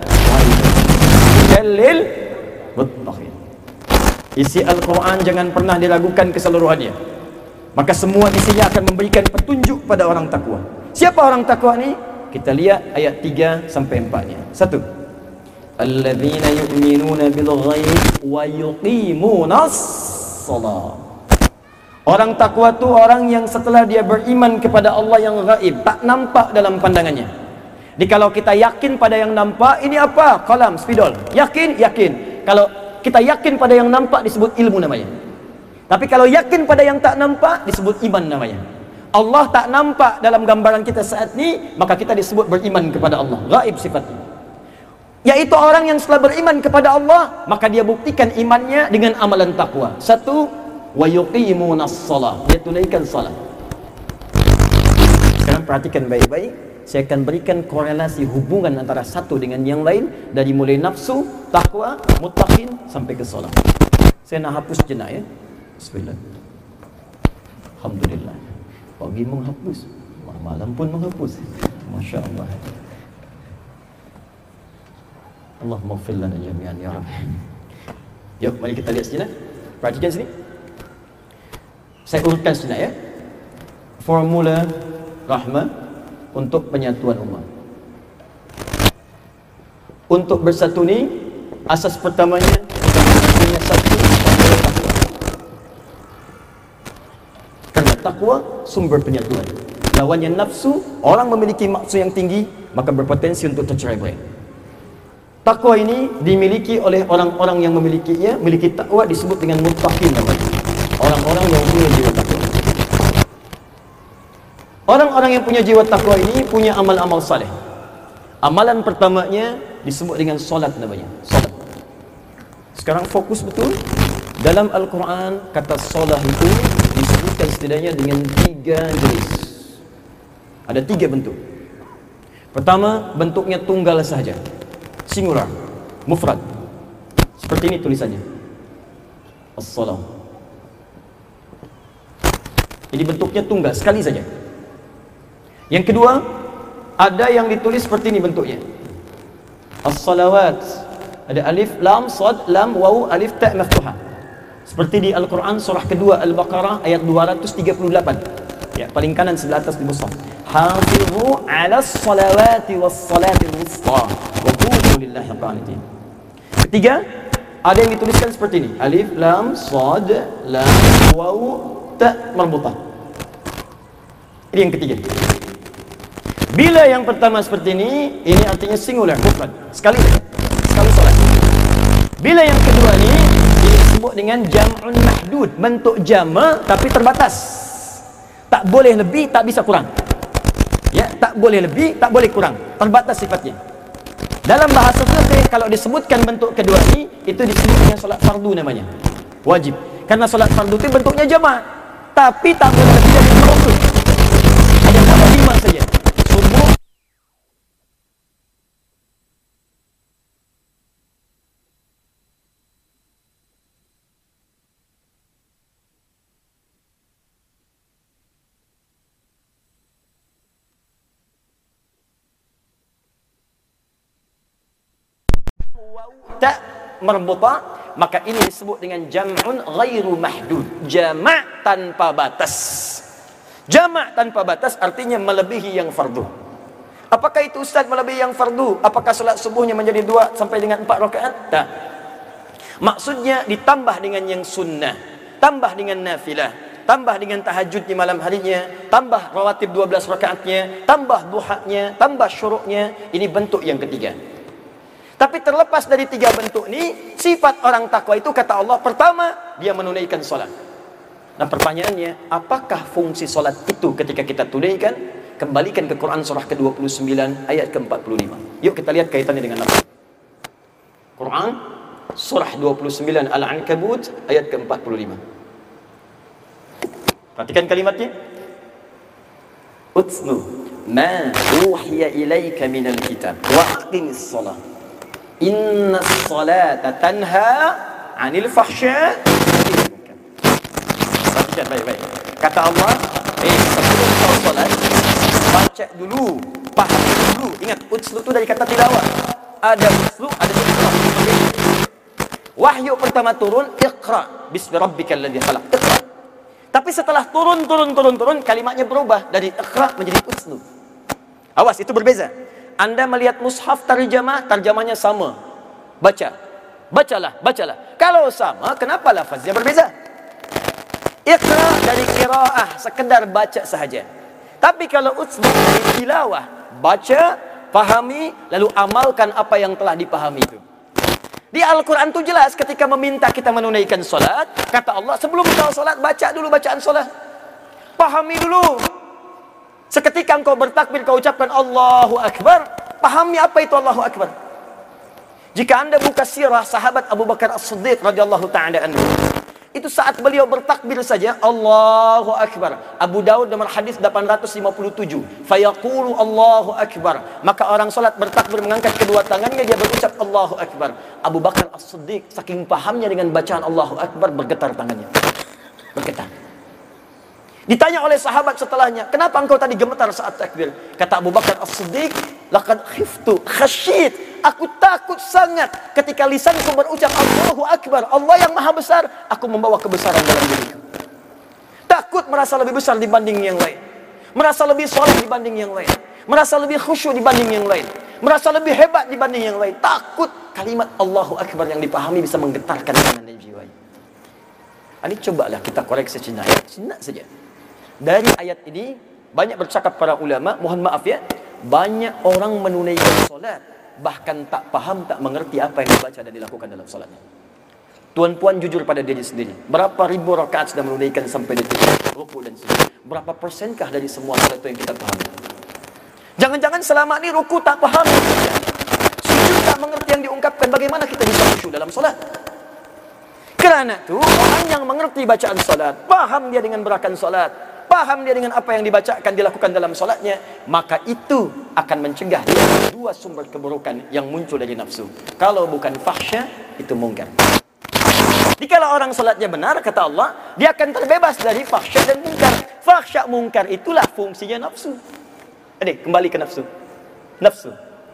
raiba lil muttaqin. Isi Al-Quran jangan pernah diragukan keseluruhannya. Maka semua isinya akan memberikan petunjuk pada orang takwa. Siapa orang takwa ni? Kita lihat ayat tiga sampai empat-nya. Satu. Alladzina yu'minuna bil ghaib wa yuqimunas shalah. Orang takwa tu orang yang setelah dia beriman kepada Allah yang gaib, tak nampak dalam pandangannya. Jadi kalau kita yakin pada yang nampak, ini apa? Qalam, spidol. Yakin, yakin. Kalau kita yakin pada yang nampak disebut ilmu namanya. Tapi kalau yakin pada yang tak nampak disebut iman namanya. Allah tak nampak dalam gambaran kita saat ini, maka kita disebut beriman kepada Allah. Gaib sifatnya. Yaitu orang yang setelah beriman kepada Allah, maka dia buktikan imannya dengan amalan takwa. Satu, wa yuqimunas shalah. Dia tunaikan salat. Sekarang perhatikan baik-baik. Saya akan berikan korelasi hubungan antara satu dengan yang lain, dari mulai nafsu, takwa, muttaqin sampai ke salat. Saya nak hapus jenak ya. Bismillah. Alhamdulillah. Pagi menghapus, malam pun menghapus. Masya Allah. Allahumma ighfir lana jami'an ya Rabbi. Yuk, mari kita lihat sejenak. Perhatikan sini. Saya urutkan sejenak ya. Formula rahmah untuk penyatuan umat. Untuk bersatu ni, asas pertamanya punya satu takwa. Karena takwa sumber penyatuan. Lawannya nafsu, orang memiliki nafsu yang tinggi, maka berpotensi untuk tercerai-berai. Takwa ini dimiliki oleh orang-orang yang memilikinya, memiliki takwa disebut dengan muttaqin namanya. Orang-orang yang punya jiwa takwa. Orang-orang yang punya jiwa takwa ini punya amal-amal saleh. Amalan pertamanya disebut dengan solat namanya. Solat. Sekarang fokus betul. Dalam Al-Quran, kata solah itu disebutkan setidaknya dengan tiga jenis. Ada tiga bentuk. Pertama, bentuknya tunggal sahaja, singular, mufrad. Seperti ini tulisannya, as-salah. Ini bentuknya tunggal, sekali saja. Yang kedua, ada yang ditulis seperti ini bentuknya, as-salawat. Ada alif, lam, sad, lam, waw, alif, ta' maftuhah. Seperti di Al-Quran surah kedua Al-Baqarah ayat dua ratus tiga puluh delapan. Ya, paling kanan sebelah atas di mushaf. Hafizu 'alas salawati was salatil wusta wa qumu lillahi qanitin. Ketiga, ada yang dituliskan seperti ini, alif, lam, sad, lam, waw, ta' marbutah. Ini yang ketiga. Bila yang pertama seperti ini, ini artinya singular, mufrad, sekali saja, sekali solat. Bila yang kedua ini, ini disebut dengan jam'un mahdud, bentuk jama' tapi terbatas. Tak boleh lebih, tak bisa kurang. Ya, tak boleh lebih, tak boleh kurang, terbatas sifatnya. Dalam bahasa fiqh, kalau disebutkan bentuk kedua ini, itu disebut dengan solat fardu namanya, wajib. Karena solat fardu itu bentuknya jama', tapi tak boleh lebih dari dua waktu. Ada tambah lima saja. Subuh, tak marbutah, maka ini disebut dengan jam'un ghairu mahdud, jama' tanpa batas. Jama' tanpa batas artinya melebihi yang fardu. Apakah itu ustaz melebihi yang fardu? Apakah solat subuhnya menjadi dua sampai dengan empat rakaat? Tak. Maksudnya ditambah dengan yang sunnah, tambah dengan nafilah, tambah dengan tahajud di malam harinya, tambah rawatib dua belas rakaatnya, tambah duhanya, tambah syuruknya. Ini bentuk yang ketiga. Tapi terlepas dari tiga bentuk ini, sifat orang takwa itu kata Allah, pertama, dia menunaikan solat. Nah pertanyaannya, apakah fungsi solat itu ketika kita tunaikan? Kembalikan ke Quran surah ke dua puluh sembilan ayat ke empat puluh lima. Yuk kita lihat kaitannya dengan apa. Quran surah dua puluh sembilan Al-Ankabut ayat ke empat puluh lima. Perhatikan kalimatnya. Utslu ma uhiya ilaika minal kitab wa aqimis salat. Inna salata tanha 'anil fahsya. Perhatikan baik-baik. Kata Allah, eh sebelum kau salat, baca dulu, pahami dulu. Ingat, utslu itu dari kata tilawah. Ada utslu, ada iqra. Wahyu pertama turun, iqra bismi rabbikal ladzi khalaq. Iqra. Tapi setelah turun turun turun turun, kalimatnya berubah dari iqra menjadi utslu. Awas, itu berbeza. Anda melihat mushaf tarjamah, tarjamahnya sama. Baca. Bacalah, bacalah. Kalau sama, kenapa lafaznya berbeza? Iqra dari qiraah, sekedar baca sahaja. Tapi kalau utslu dari tilawah, baca, pahami, lalu amalkan apa yang telah dipahami itu. Di Al-Quran itu jelas ketika meminta kita menunaikan solat, kata Allah, sebelum kau solat, baca dulu bacaan solat. Pahami dulu. Seketika engkau bertakbir, kau ucapkan Allahu Akbar, pahami apa itu Allahu Akbar. Jika anda buka sirah sahabat Abu Bakar As-Siddiq radhiyallahu ta'ala anhu, itu saat beliau bertakbir saja, Allahu Akbar. Abu Daud nomor hadis delapan ratus lima puluh tujuh. Fayaqulu Allahu Akbar. Maka orang salat bertakbir mengangkat kedua tangannya, dia berucap Allahu Akbar. Abu Bakar As-Siddiq saking pahamnya dengan bacaan Allahu Akbar, bergetar tangannya. Bergetar. Ditanya oleh sahabat setelahnya, kenapa engkau tadi gemetar saat takbir? Kata Abu Bakar As-Siddiq, laqad khiftu khasyid, aku takut sangat ketika lisanku berucap Allahu Akbar, Allah yang maha besar, aku membawa kebesaran dalam diriku. Takut merasa lebih besar dibanding yang lain, merasa lebih soleh dibanding yang lain, merasa lebih khusyuk dibanding yang lain, merasa lebih hebat dibanding yang lain. Takut kalimat Allahu Akbar yang dipahami bisa menggetarkan tangan dan jiwanya. Ini cobalah kita koreksi sejenak, sejenak saja. Dari ayat ini banyak bercakap para ulama, mohon maaf ya, banyak orang menunaikan solat bahkan tak paham, tak mengerti apa yang dibaca dan dilakukan dalam solatnya. Tuan-puan jujur pada diri sendiri, berapa ribu rakaat sudah menunaikan sampai detik rukuk dan sujud? Berapa persenkah dari semua solat itu yang kita pahami? Jangan-jangan selama ini rukuk tak paham, sujud tak mengerti yang diungkapkan, bagaimana kita bisa khusyuk dalam solat? Kerana tu orang yang mengerti bacaan solat, faham dia dengan berakan solat, faham dia dengan apa yang dibacakan, dilakukan dalam solatnya, maka itu akan mencegah dia dua sumber keburukan yang muncul dari nafsu. Kalau bukan fahsya, itu mungkar. Jikalau orang solatnya benar, kata Allah, dia akan terbebas dari fahsya dan mungkar. Fahsya mungkar itulah fungsinya nafsu. Adik, kembali ke nafsu. Nafsu.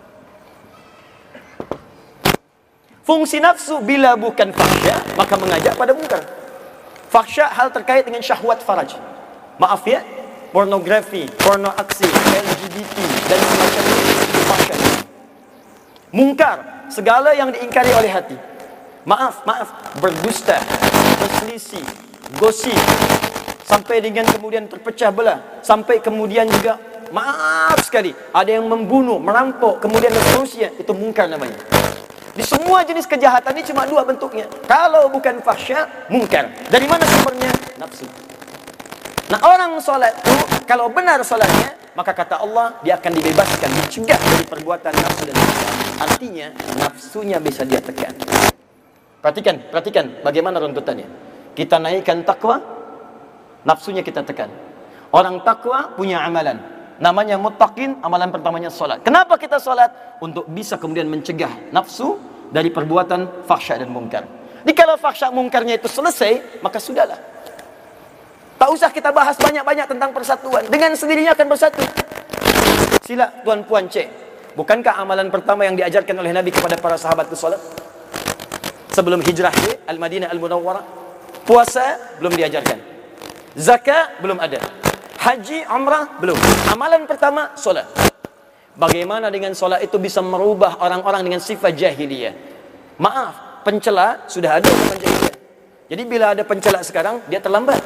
Fungsi nafsu bila bukan fahsya, maka mengajak pada mungkar. Fahsya hal terkait dengan syahwat faraj. Maaf ya, pornografi, porno aksi, L G B T dan semacamnya itu fahsya. Mungkar, segala yang diingkari oleh hati. Maaf, maaf, berdusta, berselisih, gosip, sampai dengan kemudian terpecah belah, sampai kemudian juga maaf sekali, ada yang membunuh, merampok, kemudian dan seterusnya, itu mungkar namanya. Di semua jenis kejahatan ini cuma dua bentuknya. Kalau bukan fahsya, mungkar. Dari mana sumbernya? Nafsu. Nah, orang solat itu, kalau benar solatnya, maka kata Allah, dia akan dibebaskan, dicegah dari perbuatan nafsu dan mungkar. Artinya, nafsunya bisa dia tekan. Perhatikan, perhatikan bagaimana runtutannya. Kita naikkan takwa, nafsunya kita tekan. Orang takwa punya amalan. Namanya muttaqin, amalan pertamanya solat. Kenapa kita solat? Untuk bisa kemudian mencegah nafsu dari perbuatan fahsya dan mungkar. Jadi kalau fahsya mungkarnya itu selesai, maka sudahlah. Tak usah kita bahas banyak-banyak tentang persatuan. Dengan sendirinya akan bersatu. Sila tuan puan cek. Bukankah amalan pertama yang diajarkan oleh Nabi kepada para sahabat itu solat? Sebelum hijrah ke Al-Madinah Al-Munawwarah, puasa belum diajarkan. Zakat belum ada. Haji, umrah belum. Amalan pertama solat. Bagaimana dengan solat itu bisa merubah orang-orang dengan sifat jahiliyah? Maaf, pencela sudah ada zaman jahiliyah. Jadi bila ada pencela sekarang, dia terlambat.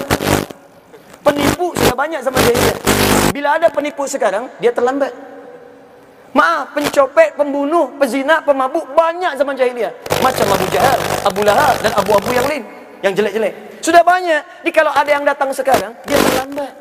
Penipu sudah banyak zaman jahiliyah. Bila ada penipu sekarang, dia terlambat. Maaf, pencopet, pembunuh, pezina, pemabuk banyak zaman jahiliyah. Macam Abu Jahal, Abu Lahab dan Abu-Abu yang lain, yang jelek-jelek. Sudah banyak. Jadi kalau ada yang datang sekarang, dia terlambat.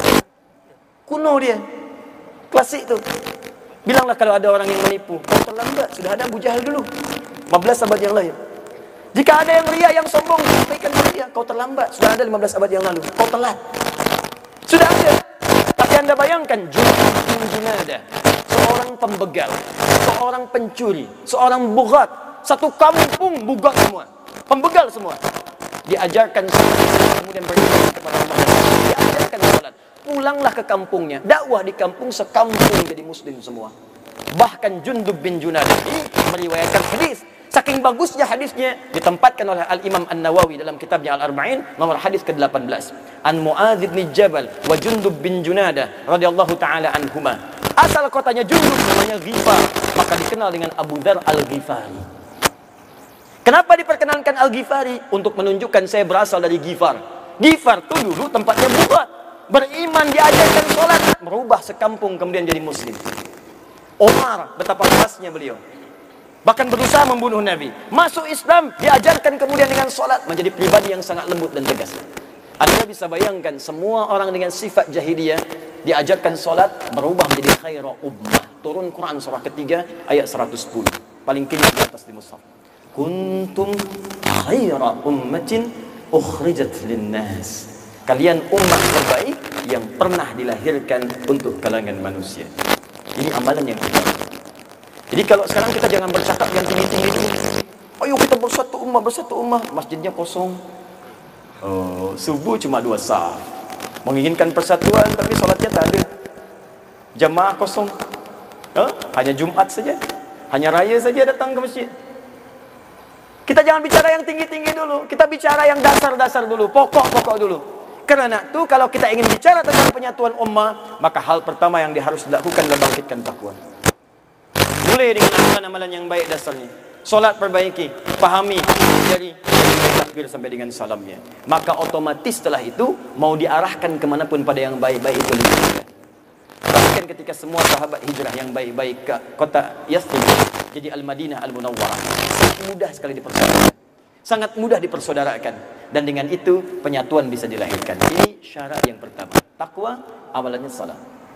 Kuno dia. Klasik tu. Bilanglah kalau ada orang yang menipu, kau terlambat. Sudah ada Abu Jahal dulu, lima belas abad yang lalu. Jika ada yang ria, yang sombong, sampaikan kepada dia, kau terlambat. Sudah ada lima belas abad yang lalu. Kau telat. Sudah ada. Tapi anda bayangkan, junada, seorang pembegal, seorang pencuri, seorang bugat, satu kampung bugat semua, pembegal semua. Diajarkan salat, kemudian beriman kepada Allah. Diajarkan salat. Pulanglah ke kampungnya, dakwah di kampung, sekampung jadi muslim semua. Bahkan Jundub bin Junadah ini meriwayatkan hadis. Saking bagusnya hadisnya, ditempatkan oleh Al-Imam An-Nawawi dalam kitabnya Al-Arba'in, nomor hadis ke delapan belas. An Mu'adz bin Jabal wa Jundub bin Junadah radhiyallahu taala anhuma. Asal kotanya Jundub namanya Ghifar, maka dikenal dengan Abu Dzar Al-Ghifari. Kenapa diperkenalkan Al-Ghifari? Untuk menunjukkan saya berasal dari Ghifar. Ghifar itu dulu tempatnya buat. Beriman, diajarkan solat, merubah sekampung kemudian jadi muslim. Umar, betapa kerasnya beliau. Bahkan berusaha membunuh Nabi. Masuk Islam, diajarkan kemudian dengan solat, menjadi pribadi yang sangat lembut dan tegas. Anda bisa bayangkan, semua orang dengan sifat jahiliyah, diajarkan solat, berubah menjadi khaira ummah. Turun Quran surah ketiga, ayat seratus sepuluh. Paling kiri di atas di mushaf. Kuntum khaira ummatin ukhrijat linnas. Kalian umat terbaik yang pernah dilahirkan untuk kalangan manusia. Ini amalan yang kita. Jadi kalau sekarang kita jangan bercakap yang tinggi-tinggi. Ayo kita bersatu ummah, bersatu ummah. Masjidnya kosong. Oh, subuh cuma dua saf. Menginginkan persatuan tapi solatnya tak ada. Jamaah kosong. Huh? Hanya Jumat saja. Hanya raya saja datang ke masjid. Kita jangan bicara yang tinggi-tinggi dulu. Kita bicara yang dasar-dasar dulu. Pokok-pokok dulu. Kerana itu kalau kita ingin bicara tentang penyatuan ummah, maka hal pertama yang harus dilakukan adalah bangkitkan takwa. Mulai dengan amalan-amalan yang baik dasarnya. Solat perbaiki, pahami, dari takbir sampai dengan salamnya. Maka otomatis setelah itu mau diarahkan kemanapun pada yang baik-baik itu lebih mudah. Bahkan ketika semua sahabat hijrah yang baik-baik ke kota Yathrib, jadi Al-Madinah Al-Munawwarah, sangat mudah sekali dipersaudarakan. Sangat mudah dipersaudarakan. Dan dengan itu penyatuan bisa dilahirkan. Ini syarat yang pertama. Takwa, amalannya salat.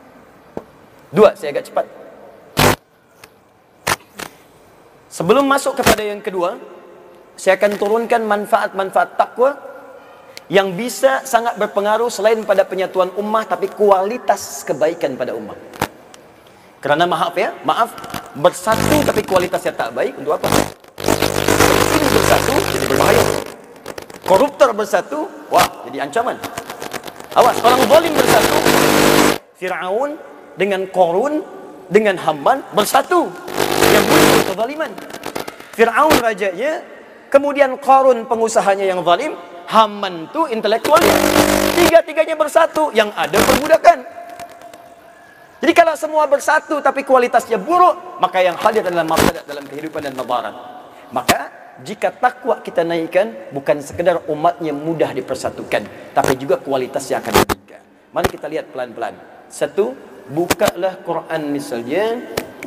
Dua, saya agak cepat. Sebelum masuk kepada yang kedua, saya akan turunkan manfaat-manfaat takwa yang bisa sangat berpengaruh selain pada penyatuan ummah, tapi kualitas kebaikan pada ummah. Kerana maaf ya, maaf, bersatu tapi kualitasnya tak baik, untuk apa? Ini bersatu jadi berbahaya. Koruptor bersatu, wah, jadi ancaman. Awas, orang zalim bersatu. Fir'aun dengan Qarun, dengan Haman bersatu. Yang muncul kezaliman. Fir'aun rajanya, kemudian Qarun pengusahanya yang zalim, Haman tu intelektualnya. Tiga-tiganya bersatu, yang ada perbudakan. Jadi kalau semua bersatu tapi kualitasnya buruk, maka yang hadir adalah mafsadat dalam kehidupan dan madarat. Maka jika takwa kita naikkan, bukan sekedar umatnya mudah dipersatukan, tapi juga kualitasnya akan meningkat. Mari kita lihat pelan-pelan. Satu, bukalah Quran misalnya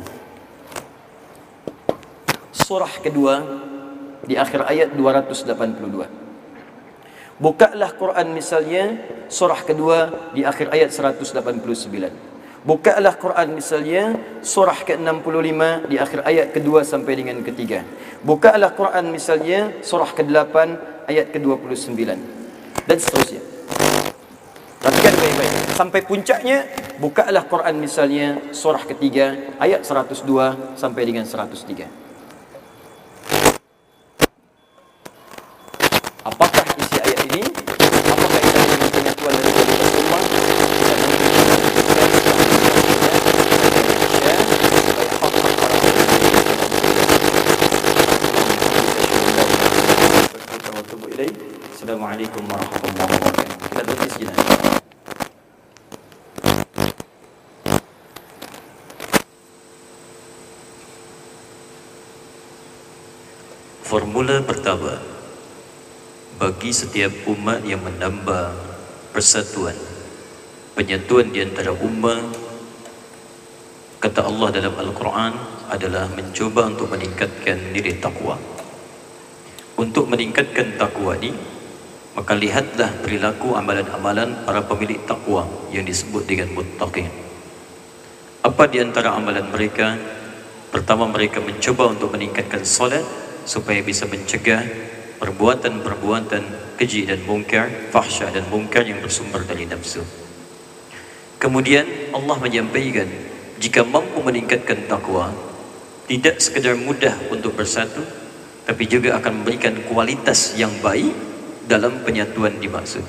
surah kedua di akhir ayat dua ratus delapan puluh dua. Bukalah Quran misalnya surah kedua di akhir ayat seratus delapan puluh sembilan. Bukalah Quran misalnya surah ke enam puluh lima di akhir ayat kedua sampai dengan ketiga. Bukalah Quran misalnya surah ke delapan ayat ke dua puluh sembilan. Dan seterusnya. Perhatikan baik-baik. Sampai puncaknya, bukalah Quran misalnya surah ketiga ayat seratus dua sampai dengan seratus tiga. Apakah isi ayat ini? Apakah kita dengan penyatuan dari kualitas ummah? Assalamualaikum warahmatullahi wabarakatuh. Kita berhenti sejenak. Formula pertama bagi setiap umat yang menambah persatuan, penyatuan di antara umat, kata Allah dalam Al-Quran adalah mencuba untuk meningkatkan diri takwa. Untuk meningkatkan takwa ini, maka lihatlah perilaku amalan-amalan para pemilik takwa yang disebut dengan muttaqin. Apa di antara amalan mereka? Pertama, mereka mencuba untuk meningkatkan solat supaya bisa mencegah perbuatan-perbuatan keji dan mungkar, fahsyah dan mungkar yang bersumber dari nafsu. Kemudian Allah menyampaikan, jika mampu meningkatkan takwa, tidak sekadar mudah untuk bersatu, tapi juga akan memberikan kualitas yang baik dalam penyatuan dimaksud.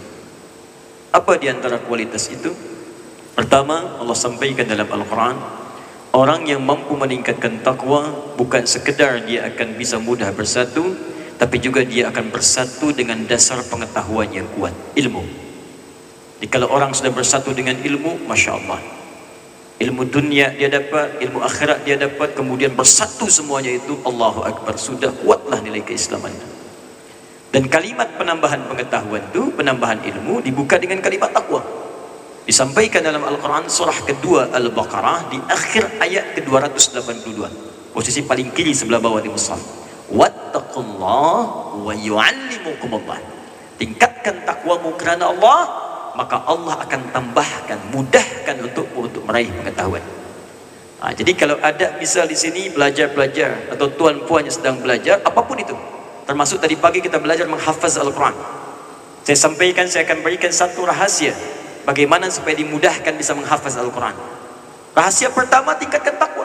Apa di antara kualitas itu? Pertama, Allah sampaikan dalam Al-Quran, orang yang mampu meningkatkan takwa bukan sekedar dia akan bisa mudah bersatu, tapi juga dia akan bersatu dengan dasar pengetahuan yang kuat, ilmu. Jadi kalau orang sudah bersatu dengan ilmu, Masya Allah, ilmu dunia dia dapat, ilmu akhirat dia dapat, kemudian bersatu semuanya itu, Allahu Akbar, sudah kuatlah nilai keislaman. Dan kalimat penambahan pengetahuan itu, penambahan ilmu, dibuka dengan kalimat takwa. Disampaikan dalam Al-Quran surah kedua Al-Baqarah di akhir ayat ke dua ratus delapan puluh dua, posisi paling kiri sebelah bawah di mushaf. Wattaqullah wa yu'allimukumullah. Tingkatkan takwamu kerana Allah, maka Allah akan tambahkan, mudahkan untukmu untuk meraih pengetahuan. Ha, jadi kalau ada misal di sini belajar-belajar atau tuan-puan yang sedang belajar, apapun itu, termasuk tadi pagi kita belajar menghafaz Al-Quran, saya sampaikan, saya akan berikan satu rahasia bagaimana supaya dimudahkan bisa menghafaz Al-Quran. Rahasia pertama, tingkatkan takwa.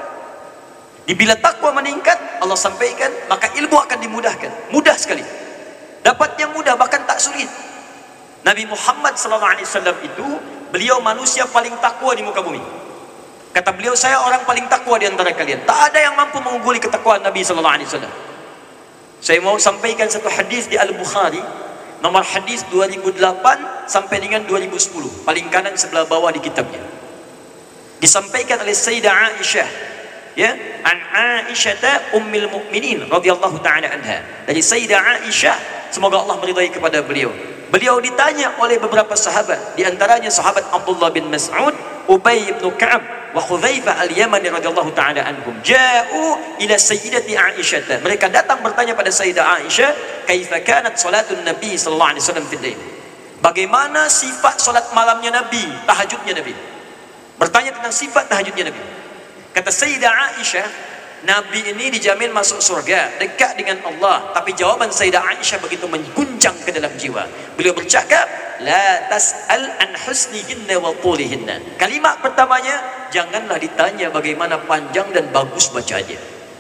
Bila takwa meningkat, Allah sampaikan, maka ilmu akan dimudahkan. Mudah sekali. Dapatnya mudah, bahkan tak sulit. Nabi Muhammad sallallahu alaihi wasallam itu, beliau manusia paling takwa di muka bumi. Kata beliau, saya orang paling takwa di antara kalian. Tak ada yang mampu mengungguli ketakwaan Nabi sallallahu alaihi wasallam. Saya mau sampaikan satu hadis di Al-Bukhari, nomor hadis dua ribu delapan sampai dengan dua ribu sepuluh, paling kanan sebelah bawah di kitabnya. Disampaikan oleh Sayyidah Aisyah, ya, an Aisyah ummul mukminin radhiyallahu taala anha. Dari Sayyidah Aisyah, semoga Allah meridai kepada beliau. Beliau ditanya oleh beberapa sahabat, di antaranya sahabat Abdullah bin Mas'ud, Ubay bin Ka'ab, wa Hudzaifah al-Yamani radhiyallahu taala anhum. Ja'u ila Sayyidati Aisyah. Mereka datang bertanya pada Sayyidah Aisyah, kaifa kanat salatun Nabi sallallahu alaihi wasallam fil lail? Bagaimana sifat salat malamnya Nabi, tahajudnya Nabi? Bertanya tentang sifat tahajudnya Nabi. Kata Sayyidah Aisyah, Nabi ini dijamin masuk surga, dekat dengan Allah. Tapi jawaban Sayyidah Aisyah begitu mengguncang ke dalam jiwa. Beliau bercakap, la tas'al an husnihinna wa tulihinna. Kalimat pertamanya, janganlah ditanya bagaimana panjang dan bagus bacaannya.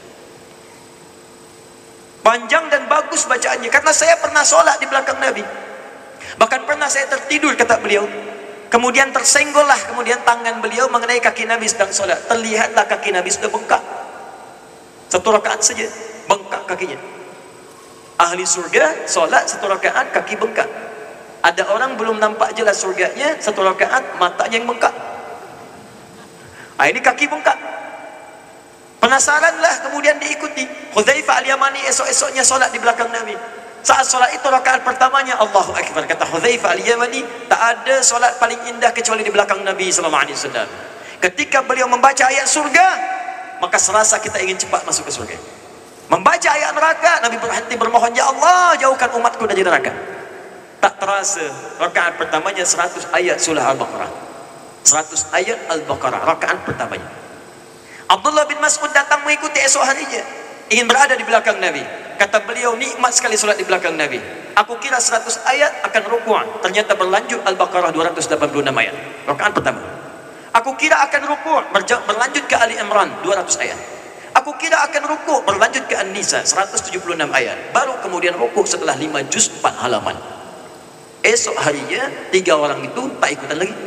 Panjang dan bagus bacaannya. Karena saya pernah solat di belakang Nabi. Bahkan pernah saya tertidur, kata beliau. Kemudian tersenggollah kemudian tangan beliau mengenai kaki Nabi sedang solat. Terlihatlah kaki Nabi sudah bengkak. Satu rakaat saja bengkak kakinya. Ahli surga solat satu rakaat kaki bengkak. Ada orang belum nampak jelas surganya, satu rakaat matanya yang bengkak. Ah, ini kaki bengkak. Penasaranlah kemudian diikuti. Hudzaifah Al-Yamani esok-esoknya solat di belakang Nabi. Saat solat itu rakaat pertamanya Allahu Akbar, kata Hudzaifah Al-Yamani, tak ada solat paling indah kecuali di belakang Nabi sallallahu alaihi wasallam. Ketika beliau membaca ayat surga, maka serasa kita ingin cepat masuk ke surga. Membaca ayat neraka, Nabi berhenti bermohon, ya Allah jauhkan umatku dari neraka. Tak terasa rakaat pertamanya seratus ayat surah Al-Baqarah. seratus ayat Al-Baqarah rakaat pertamanya. Abdullah bin Mas'ud datang mengikuti esok harinya, ingin berada di belakang Nabi. Kata beliau, nikmat sekali solat di belakang Nabi. Aku kira seratus ayat akan rukuk, ternyata berlanjut Al-Baqarah dua ratus delapan puluh enam ayat rakaat pertama. Aku kira akan rukuk, berlanjut ke Ali Imran dua ratus ayat. Aku kira akan rukuk, berlanjut ke An-Nisa seratus tujuh puluh enam ayat. Baru kemudian rukuk setelah lima juz empat halaman. Esok harinya tiga orang itu tak ikutan lagi.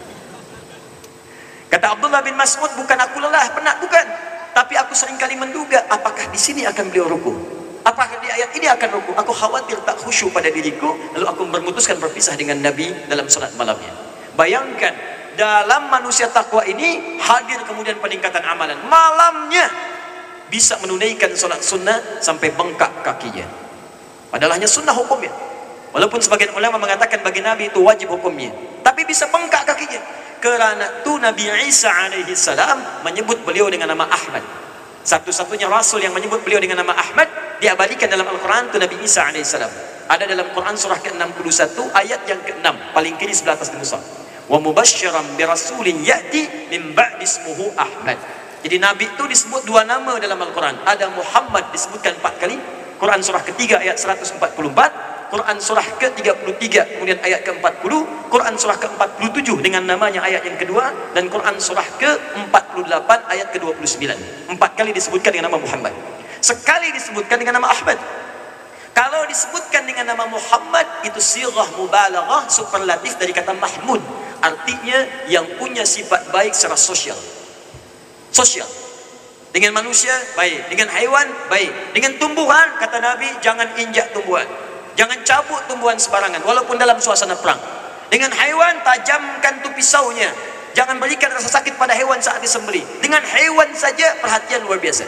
Kata Abdullah bin Mas'ud, bukan aku lelah, penat, bukan. Tapi aku seringkali menduga, apakah di sini akan beliau rukuk? Apakah di ayat ini akan rukuk? Aku khawatir tak khusyuk pada diriku, lalu aku memutuskan berpisah dengan Nabi dalam salat malamnya. Bayangkan, dalam manusia takwa ini hadir kemudian peningkatan amalan. Malamnya bisa menunaikan solat sunnah sampai bengkak kakinya. Padahal hanya sunnah hukumnya. Walaupun sebagian ulama mengatakan bagi Nabi itu wajib hukumnya, tapi bisa bengkak kakinya. Kerana itu Nabi Isa alaihi salam menyebut beliau dengan nama Ahmad. Satu-satunya rasul yang menyebut beliau dengan nama Ahmad diabadikan dalam Al-Quran itu Nabi Isa alaihi salam. Ada dalam Quran surah ke enam puluh satu ayat yang ke enam, paling kiri sebelah atas Musa. Wa mubasysyiran bi rasulin ya'ti min ba'di ismuhu Ahmad. Jadi Nabi itu disebut dua nama dalam Al-Quran. Ada Muhammad disebutkan empat kali. Quran surah ketiga ayat seratus empat puluh empat. Quran surah ke tiga puluh tiga kemudian ayat ke empat puluh, Quran surah ke empat puluh tujuh dengan namanya ayat yang kedua, dan Quran surah ke empat puluh delapan ayat ke dua puluh sembilan. Empat kali disebutkan dengan nama Muhammad. Sekali disebutkan dengan nama Ahmad. Kalau disebutkan dengan nama Muhammad itu sighah mubalaghah, superlatif dari kata Mahmud, artinya yang punya sifat baik secara sosial. Sosial. Dengan manusia baik, dengan haiwan baik, dengan tumbuhan kata Nabi jangan injak tumbuhan. Jangan cabut tumbuhan sembarangan walaupun dalam suasana perang. Dengan haiwan tajamkan tu pisaunya. Jangan berikan rasa sakit pada hewan saat disembelih. Dengan hewan saja perhatian luar biasa.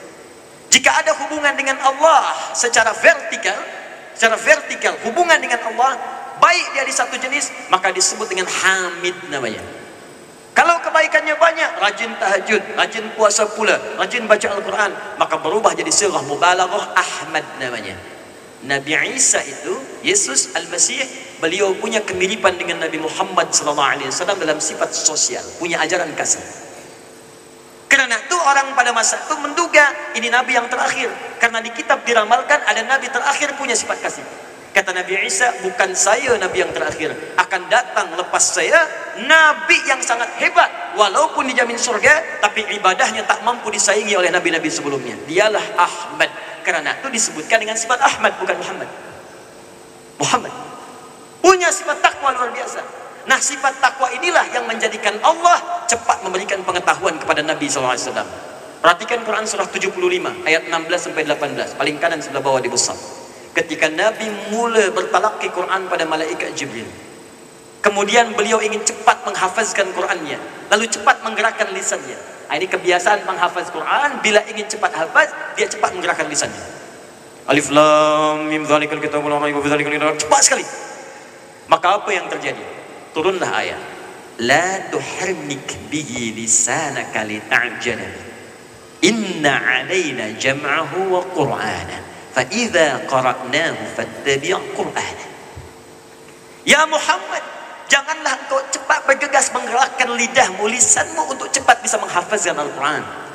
Jika ada hubungan dengan Allah secara vertikal, secara vertikal hubungan dengan Allah baik dia di satu jenis, maka disebut dengan hamid namanya. Kalau kebaikannya banyak, rajin tahajud, rajin puasa pula, rajin baca Al-Quran, maka berubah jadi sighah mubalaghah, Ahmad namanya. Nabi Isa itu, Yesus Al-Masih, beliau punya kemiripan dengan Nabi Muhammad sallallahu alaihi wasallam dalam sifat sosial, punya ajaran kasih. Kerana itu orang pada masa itu menduga ini Nabi yang terakhir, karena di kitab diramalkan ada Nabi terakhir punya sifat kasih. Kata Nabi Isa, bukan saya Nabi yang terakhir, akan datang lepas saya Nabi yang sangat hebat, walaupun dijamin surga, tapi ibadahnya tak mampu disaingi oleh Nabi-Nabi sebelumnya. Dialah Ahmad. Kerana itu disebutkan dengan sifat Ahmad, bukan Muhammad. Muhammad punya sifat takwa luar biasa. Nah, sifat takwa inilah yang menjadikan Allah cepat memberikan pengetahuan kepada Nabi sallallahu alaihi wasallam. Perhatikan Quran surah tujuh puluh lima ayat enam belas sampai delapan belas, paling kanan sebelah bawah di besar. Ketika Nabi mula bertalaqi Quran pada malaikat Jibril, kemudian beliau ingin cepat menghafazkan Qurannya, lalu cepat menggerakkan lisannya. Ini kebiasaan penghafaz Quran, bila ingin cepat hafaz, dia cepat menggerakkan lisannya. Alif lam mim dzalikal kitabul la raiba fihi dzikra, cepat sekali. Maka apa yang terjadi? Turunlah ayat, la tuharrik bihi lisanaka lita'jala, inna 'alaina jam'ahu wa qur'ana, fa idza qara'nahu fattabi' qur'ana. Ya Muhammad, janganlah engkau cepat bergegas menggerakkan lidahmu, lisanmu untuk cepat bisa menghafazkan Al-Quran.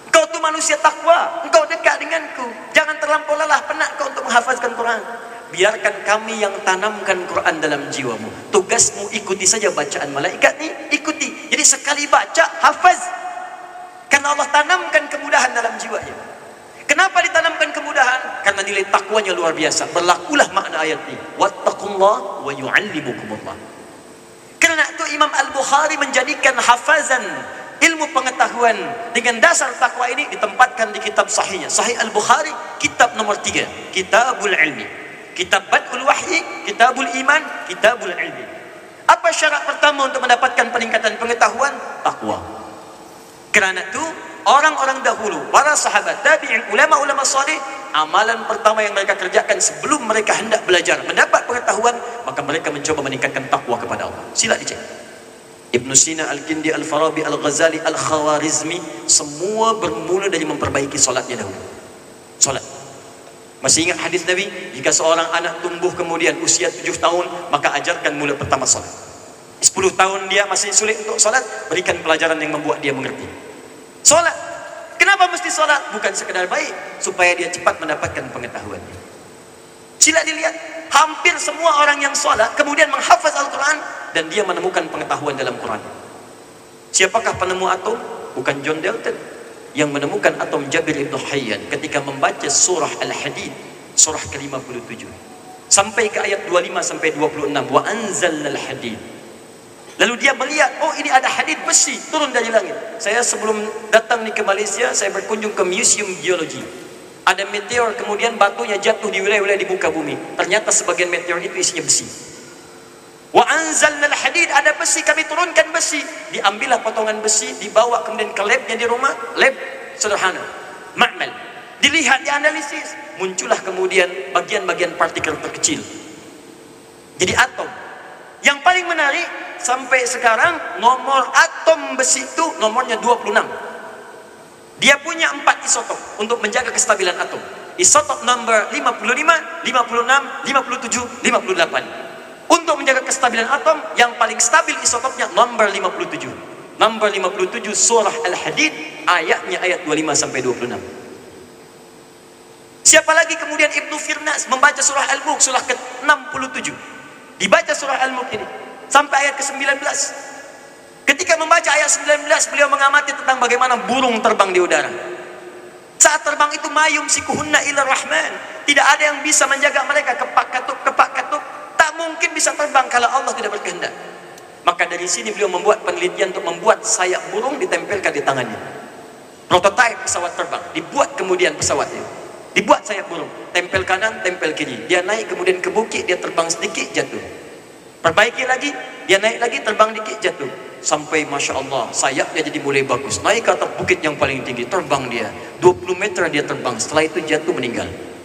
Engkau tu manusia takwa, engkau dekat denganku. Jangan terlampau lelah, penat kau untuk menghafazkan Quran. Biarkan kami yang tanamkan Quran dalam jiwamu. Tugasmu ikuti saja bacaan malaikat ni, ikuti. Jadi sekali baca, hafaz. Karena Allah tanamkan kemudahan dalam jiwanya. Kenapa ditanamkan kemudahan? Karena nilai takwanya luar biasa. Berlakulah makna ayat ini. Wattaqullah wa yu'allimukumullah. Karena itu Imam Al-Bukhari menjadikan hafazan ilmu pengetahuan dengan dasar takwa ini ditempatkan di kitab sahihnya. Sahih Al-Bukhari, kitab nomor tiga, Kitabul Ilmi. Kitab Bad'ul Wahyi, Kitabul Iman, Kitabul Ilmi. Apa syarat pertama untuk mendapatkan peningkatan pengetahuan? Takwa. Kerana itu orang-orang dahulu, para sahabat, tabi'in, ulama-ulama salih, amalan pertama yang mereka kerjakan sebelum mereka hendak belajar mendapat pengetahuan, maka mereka mencoba meningkatkan takwa kepada Allah. Sila dicek. Ibn Sina, Al-Kindi, Al-Farabi, Al-Ghazali, Al-Khawarizmi, semua bermula dari memperbaiki solatnya dahulu. Solat. Masih ingat hadis Nabi? Jika seorang anak tumbuh kemudian usia tujuh tahun, maka ajarkan mula pertama solat. Sepuluh tahun dia masih sulit untuk solat, berikan pelajaran yang membuat dia mengerti. Solat. Kenapa mesti solat? Bukan sekadar baik, supaya dia cepat mendapatkan pengetahuannya. Sila dilihat, hampir semua orang yang solat kemudian menghafaz Al-Quran dan dia menemukan pengetahuan dalam Quran. Siapakah penemu atom? Bukan John Dalton. Yang menemukan atom Jabir Ibn Hayyan ketika membaca surah Al-Hadid, surah ke lima puluh tujuh sampai ke ayat dua puluh lima sampai dua puluh enam, wa anzalnal hadid. Lalu dia melihat, oh ini ada hadid besi turun dari langit. Saya sebelum datang ni ke Malaysia, saya berkunjung ke Museum Geologi. Ada meteor kemudian batunya jatuh di wilayah-wilayah di muka bumi. Ternyata sebagian meteor itu isinya besi. Wa anzalnal hadid, ada besi, kami turunkan besi. Diambillah potongan besi, dibawa kemudian ke labnya di rumah, lab sederhana, ma'mal. Dilihat, dianalisis, muncullah kemudian bagian-bagian partikel terkecil. Jadi atom. Yang paling menarik, sampai sekarang nomor atom besi itu nomornya dua puluh enam. Dia punya empat isotop untuk menjaga kestabilan atom. Isotop number lima puluh lima, lima puluh enam, lima puluh tujuh, lima puluh delapan. Untuk menjaga kestabilan atom, yang paling stabil isotopnya nomor lima puluh tujuh. Nomor lima puluh tujuh surah Al-Hadid, ayatnya ayat dua puluh lima sampai dua puluh enam. Siapa lagi kemudian Ibnu Firnas membaca surah Al-Mulk, surah ke enam puluh tujuh. Dibaca surah Al-Mulk ini sampai ayat ke sembilan belas. Ketika membaca ayat sembilan belas, beliau mengamati tentang bagaimana burung terbang di udara. Saat terbang itu mayum sikuhunna ila rahman. Tidak ada yang bisa menjaga mereka, kepak katup, kepak katup. Tak mungkin bisa terbang kalau Allah tidak berkehendak. Maka dari sini beliau membuat penelitian untuk membuat sayap burung ditempelkan di tangannya. Prototipe pesawat terbang, dibuat kemudian pesawatnya. Dibuat sayap burung, tempel kanan, tempel kiri. Dia naik kemudian ke bukit, dia terbang sedikit, jatuh. Perbaiki lagi, dia naik lagi, terbang dikit, jatuh. Sampai Masya Allah, sayapnya jadi mulai bagus. Naik ke atas bukit yang paling tinggi, terbang dia. dua puluh meter dia terbang, setelah itu jatuh meninggal.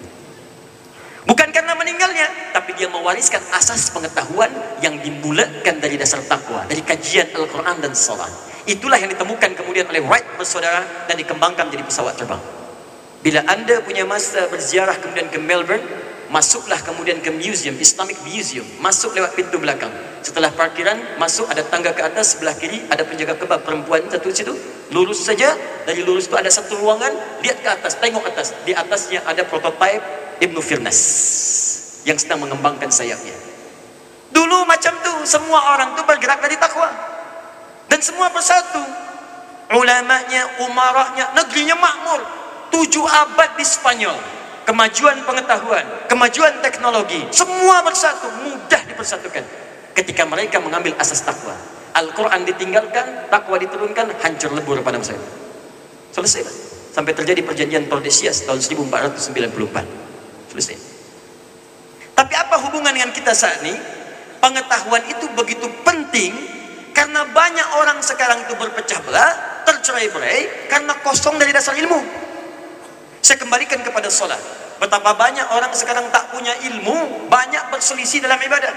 Bukan karena meninggalnya, tapi dia mewariskan asas pengetahuan yang dimulakan dari dasar takwa, dari kajian Al-Quran dan salat. Itulah yang ditemukan kemudian oleh Wright bersaudara dan dikembangkan menjadi pesawat terbang. Bila anda punya masa berziarah kemudian ke Melbourne, masuklah kemudian ke museum, Islamic Museum, masuk lewat pintu belakang. Setelah parkiran, masuk ada tangga ke atas, sebelah kiri ada penjaga kebab perempuan satu situ. Lurus saja, dari lurus itu ada satu ruangan, lihat ke atas, tengok atas. Di atasnya ada prototipe Ibnu Firnas yang sedang mengembangkan sayapnya. Dulu macam tu, semua orang tu bergerak dari takwa. Dan semua bersatu. Ulamanya, umarahnya, negerinya makmur. Tujuh abad di Spanyol. Kemajuan pengetahuan, kemajuan teknologi, semua bersatu, mudah dipersatukan. Ketika mereka mengambil asas takwa. Al-Quran ditinggalkan, takwa diturunkan, hancur lebur pada masa itu. Selesai. Sampai terjadi perjanjian Tordesillas tahun seribu empat ratus sembilan puluh empat. Selesai. Tapi apa hubungan dengan kita saat ini? Pengetahuan itu begitu penting karena banyak orang sekarang itu berpecah belah, tercerai-berai karena kosong dari dasar ilmu. Saya kembalikan kepada solat. Betapa banyak orang sekarang tak punya ilmu, banyak berselisih dalam ibadah.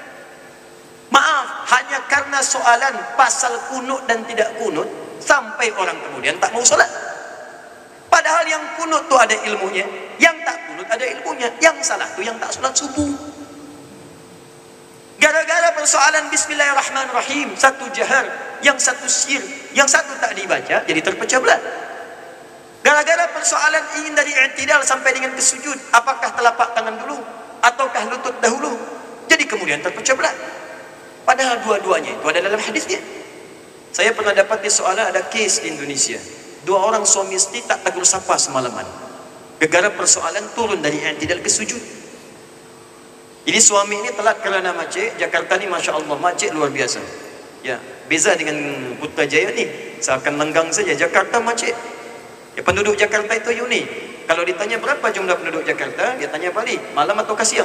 Maaf, hanya karena soalan pasal kunut dan tidak kunut, sampai orang kemudian tak mau solat. Padahal yang kunut tu ada ilmunya, yang tak kunut ada ilmunya, yang salah tu yang tak solat subuh. Gara-gara persoalan Bismillahirrahmanirrahim, satu jahar, yang satu sir, yang satu tak dibaca, jadi terpecah belah. Gara-gara persoalan ingin dari i'tidal sampai dengan ke sujud, apakah telapak tangan dulu ataukah lutut dahulu? Jadi kemudian terpecah belah. Padahal dua-duanya itu ada dalam hadis dia. Saya pernah dapat di soalan, ada kes di Indonesia. Dua orang suami istri tak tegur sapa semalaman. Gara-gara persoalan turun dari i'tidal ke sujud. Jadi suami ini telat kerana macet. Jakarta ni Masya Allah macet luar biasa. Ya, beza dengan Putrajaya ni, seakan lenggang saja. Jakarta macet. Ya, penduduk Jakarta itu unik. Kalau ditanya berapa jumlah penduduk Jakarta, dia tanya balik, malam atau siang?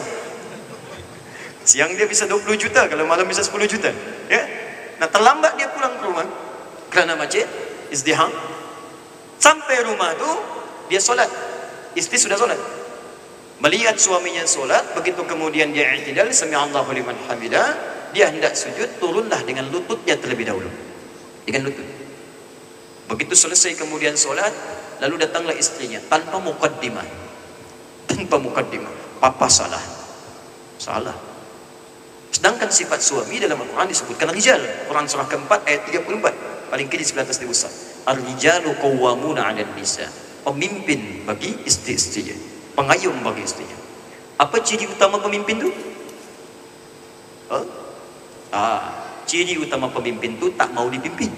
Siang dia bisa dua puluh juta, kalau malam bisa sepuluh juta. Ya. Nah, terlambat dia pulang ke rumah kerana macet, izdiham. Sampai rumah tu dia solat. Istri sudah solat. Melihat suaminya solat, begitu kemudian dia i'tidal, sami'allahu liman hamidah, dia hendak sujud, turunlah dengan lututnya terlebih dahulu. Dengan lutut. Begitu selesai kemudian solat, lalu datanglah istrinya tanpa muqaddimah. Tanpa muqaddimah. Papa salah. Salah. Sedangkan sifat suami dalam Al-Quran disebutkan rijal. Quran surah keempat ayat tiga puluh empat. Paling kiri sebelah atas di besar. Ar-rijalu qawwamuna 'alan nisa. Pemimpin bagi istri-istrinya. Pengayum bagi istrinya. Apa ciri utama pemimpin tu? Huh? Ah, ciri utama pemimpin tu tak mau dipimpin.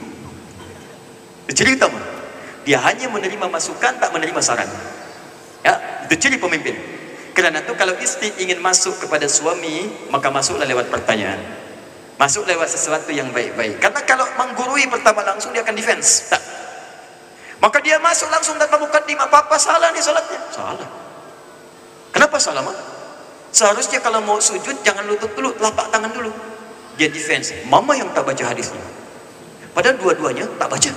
Ciri utama. Dia hanya menerima masukan, tak menerima saran. Ya, itu ciri pemimpin. Kerana itu kalau istri ingin masuk kepada suami, maka masuklah lewat pertanyaan. Masuk lewat sesuatu yang baik-baik. Karena kalau menggurui pertama langsung, dia akan defense. Tak. Maka dia masuk langsung tanpa mukaddimah. Papa salah nih salatnya. Salah. Kenapa salah, Mak? Seharusnya kalau mau sujud, jangan lutut dulu, telapak tangan dulu. Dia defense. Mama yang tak baca hadisnya. Padahal dua-duanya tak baca.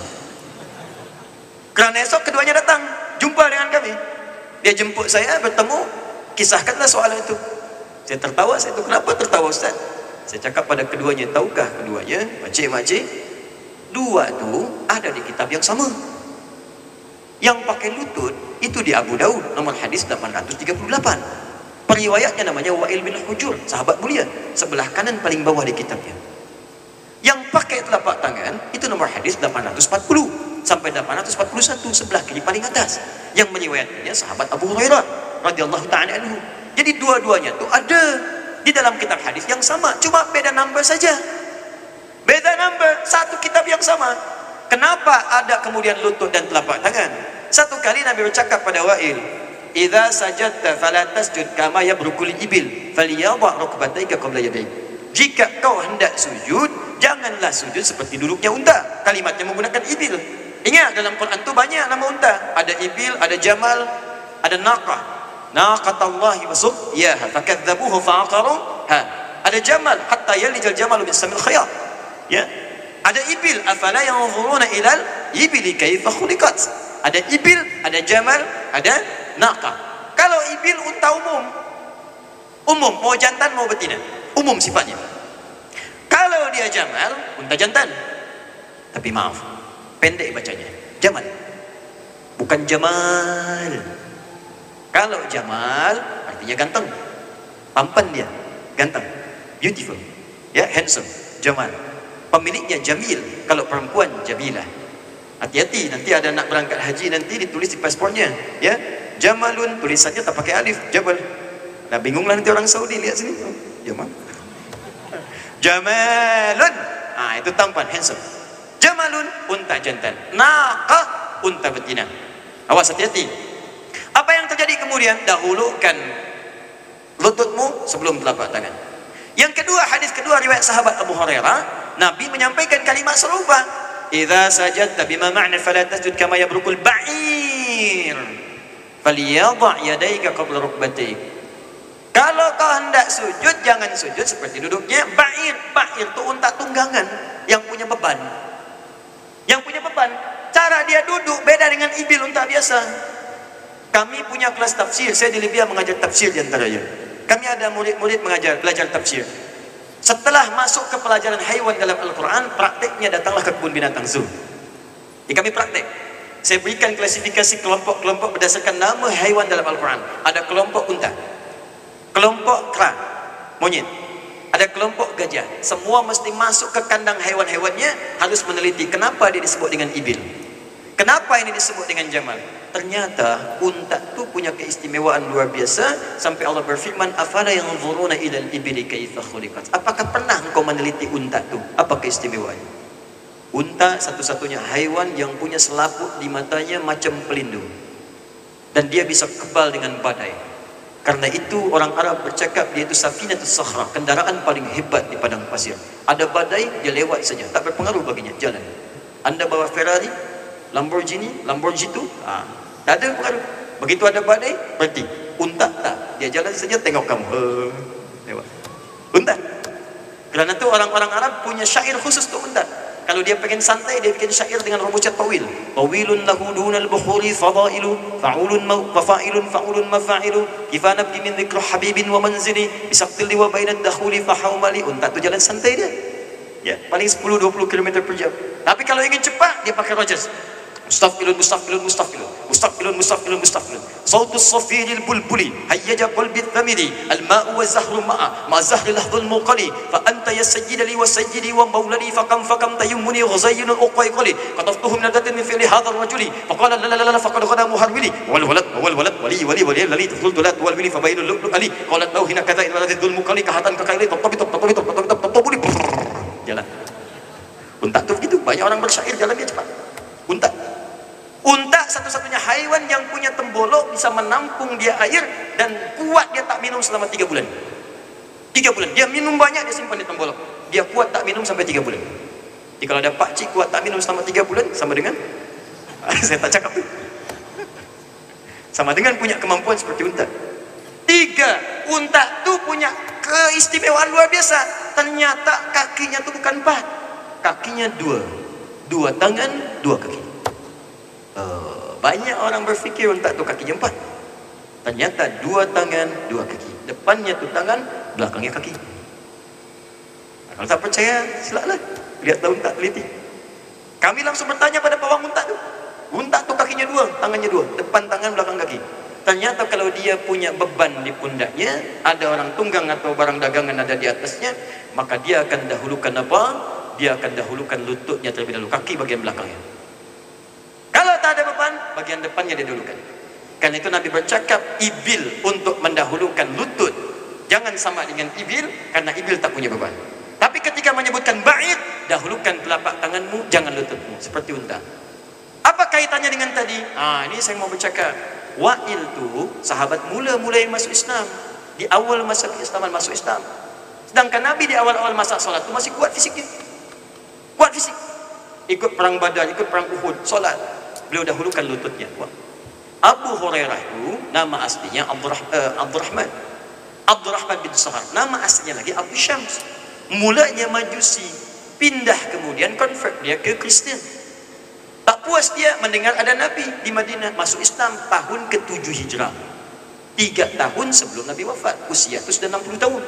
Kerana esok keduanya datang, jumpa dengan kami. Dia jemput saya, bertemu, kisahkanlah soalan itu. Saya tertawa, saya itu, kenapa tertawa Ustaz? Saya cakap pada keduanya, tahukah keduanya, makcik-makcik, dua tu ada di kitab yang sama. Yang pakai lutut, itu di Abu Daud, nomor hadis lapan ratus tiga puluh delapan. Periwayatnya namanya Wa'il bin Hujur, sahabat mulia, sebelah kanan paling bawah di kitabnya. Yang pakai telapak tangan, itu nomor hadis lapan ratus empat puluh. Sampai lapan ratus empat puluh satu, sebelah kiri paling atas. Yang meriwayatkannya sahabat Abu Hurairah radhiyallahu ta'ala anhu. Jadi dua-duanya tu ada di dalam kitab hadis yang sama, cuma beda number saja. Beda number, satu kitab yang sama. Kenapa ada kemudian lutut dan telapak tangan? Satu kali Nabi bercakap pada Wa'il, "Idza sajadta fala tasjud kama yabrukul ibil, falyadha rukbatayka qabla yadayk." Jika kau hendak sujud, janganlah sujud seperti duduknya unta. Kalimatnya menggunakan ibil. Ingat, dalam Quran tu banyak nama unta. Ada ibil, ada jamal, ada naqah. Naqatallahi wa subyaha fakadzabuhu fa'aqaruha. Ada jamal, hatta yalijal jamalu bisamil khayat. Ya. Ada ibil, afala yanzuruna ilal ibili kaifa khuliqat. Ada ibil, ada jamal, ada naqah. Kalau ibil unta umum. Umum, mau jantan mau betina. Umum sifatnya. Kalau dia jamal, unta jantan. Tapi maaf, pendek bacanya. Jamal. Bukan jamal. Kalau jamal, artinya ganteng. Tampan dia, ganteng. Beautiful. Ya, handsome. Jamal. Pemiliknya jamil. Kalau perempuan, jamilah. Hati-hati, nanti ada nak berangkat haji, nanti ditulis di paspornya. Ya, jamalun, tulisannya tak pakai alif. Jabal. Nah, bingunglah nanti orang Saudi lihat sini. Oh, jamal. Jamalun. Ah, itu tampan, handsome. Jamalun, unta jantan. Naqah, unta betina. Awas, hati-hati. Apa yang terjadi kemudian? Dahulukan lututmu sebelum telapak tangan. Yang kedua, hadis kedua riwayat sahabat Abu Hurairah, Nabi menyampaikan kalimat serupa. Idza sajadta bima ma'na fala tasjud kama yabrukul ba'ir. Falyadha yadayka qabla rukbatayk. Kalau kau hendak sujud, jangan sujud seperti duduknya ba'ir. Ba'ir itu unta tunggangan yang punya beban. Yang punya beban. Cara dia duduk beda dengan ibil unta biasa. Kami punya kelas tafsir. Saya di Libya mengajar tafsir di antaranya. Kami ada murid-murid mengajar, belajar tafsir. Setelah masuk ke pelajaran haiwan dalam Al-Quran, prakteknya datanglah ke kebun binatang zoo. Jadi kami praktek. Saya berikan klasifikasi kelompok-kelompok berdasarkan nama haiwan dalam Al-Quran. Ada kelompok unta, kelompok kera, monyet, ada kelompok gajah. Semua mesti masuk ke kandang haiwan-haiwannya, harus meneliti kenapa dia disebut dengan ibil, kenapa ini disebut dengan jamal. Ternyata unta tu punya keistimewaan luar biasa sampai Allah berfirman, afala yanzuruna ilal ibli kaifa khuliqat. Apakah pernah engkau meneliti unta tu? Apa keistimewaannya? Unta satu-satunya haiwan yang punya selaput di matanya macam pelindung, dan dia bisa kebal dengan badai. Karena itu orang Arab bercakap dia itu safinatus sahra, kendaraan paling hebat di padang pasir. Ada badai, dia lewat saja, tak berpengaruh baginya jalan. Anda bawa Ferrari, Lamborghini, Lamborghini itu, ah, tak ada pengaruh. Begitu ada badai, berhenti. Unta tak, dia jalan saja tengok kamu, uh, lewat. Unta. Kerana itu orang-orang Arab punya syair khusus untuk unta. Kalau dia pengen santai, dia bikin syair dengan rumucat tawil. Tawilun lahu dunal bukhuri fadailu, fa'ulun mafa'ilun fa'ulun mafa'ilu, kifa nabdi min dhikru habibin wa manzili, bisaqtil liwa bainad dakhuli fahawmali. Unta tu jalan santai dia. Ya, paling sepuluh dua puluh kilometer per jam. Tapi kalau ingin cepat, dia pakai Rogers. Mustafilun, mustafilun, mustafilun, mustafilun, mustafilun, mustafilun. Sautus safiril bulbuli, hayyaja qalbi thamidi, al-ma'u wa zahru ma'a, ma zahri lahdhul muqali, fa anta ya sayyida li wa sayyidi wa mauladi, fa kam fa kam tayammuni ghazayyun uqayqali, qataftuhum nadatin min fi'li hadha ar-rajuli, fa qala la la la faqad ghada muharwili, wal walad wal walad wali wali wali lali tadkhul dulat wal wili fa bainul lu'lu ali, qalat lahu hina kadha ila ladhul muqali kahatan ka kaili tabi tabi tabi tabi tabi jalan. Unta tu begitu, banyak orang bersyair jalan dia cepat. Unta. Unta satu-satunya haiwan yang punya tembolok, bisa menampung dia air, dan kuat dia tak minum selama tiga bulan. Tiga bulan. Dia minum banyak, dia simpan di tembolok. Dia kuat tak minum sampai tiga bulan. Jadi kalau ada pakcik kuat tak minum selama tiga bulan, sama dengan saya tak cakap tu. Sama dengan punya kemampuan seperti unta. Tiga, unta tu punya keistimewaan luar biasa. Ternyata kakinya tu bukan empat, kakinya dua. Dua tangan, dua kaki. Uh, banyak orang berfikir unta tu kakinya empat. Ternyata dua tangan, dua kaki. Depannya tu tangan, belakangnya kaki. Nah, kalau tak percaya, silalah lihat tahu unta, teliti. Kami langsung bertanya pada pawang unta tu. Unta tu kakinya dua, tangannya dua, depan tangan, belakang kaki. Ternyata kalau dia punya beban di pundaknya, ada orang tunggang atau barang dagangan ada di atasnya, maka dia akan dahulukan apa? Dia akan dahulukan lututnya terlebih dahulu, kaki bagian belakangnya. Kalau tak ada beban, bagian depannya dia dahulukan. Karena itu Nabi bercakap, ibil untuk mendahulukan lutut jangan sama dengan ibil, karena ibil tak punya beban. Tapi ketika menyebutkan ba'id, dahulukan telapak tanganmu, jangan lututmu, seperti unta. Apa kaitannya dengan tadi? Ah, ini saya mau bercakap. Wa'il tu sahabat mula-mula yang masuk Islam, di awal masa keislaman masuk Islam. Sedangkan Nabi di awal-awal masa solat tu masih kuat fisiknya, kuat fisik. Ikut perang Badar, ikut perang Uhud, solat, beliau dahulukan lututnya. Wah. Abu Hurairah itu nama aslinya Abdurrahman, uh, Abdurrahman Abdurrahman bin Sahar. Nama aslinya lagi Abu Syams. Mulanya Majusi, pindah kemudian convert dia ke Kristen. Tak puas dia mendengar ada Nabi di Madinah, masuk Islam tahun ketujuh Hijrah. Tiga tahun sebelum Nabi wafat. Usia itu sudah enam puluh tahun.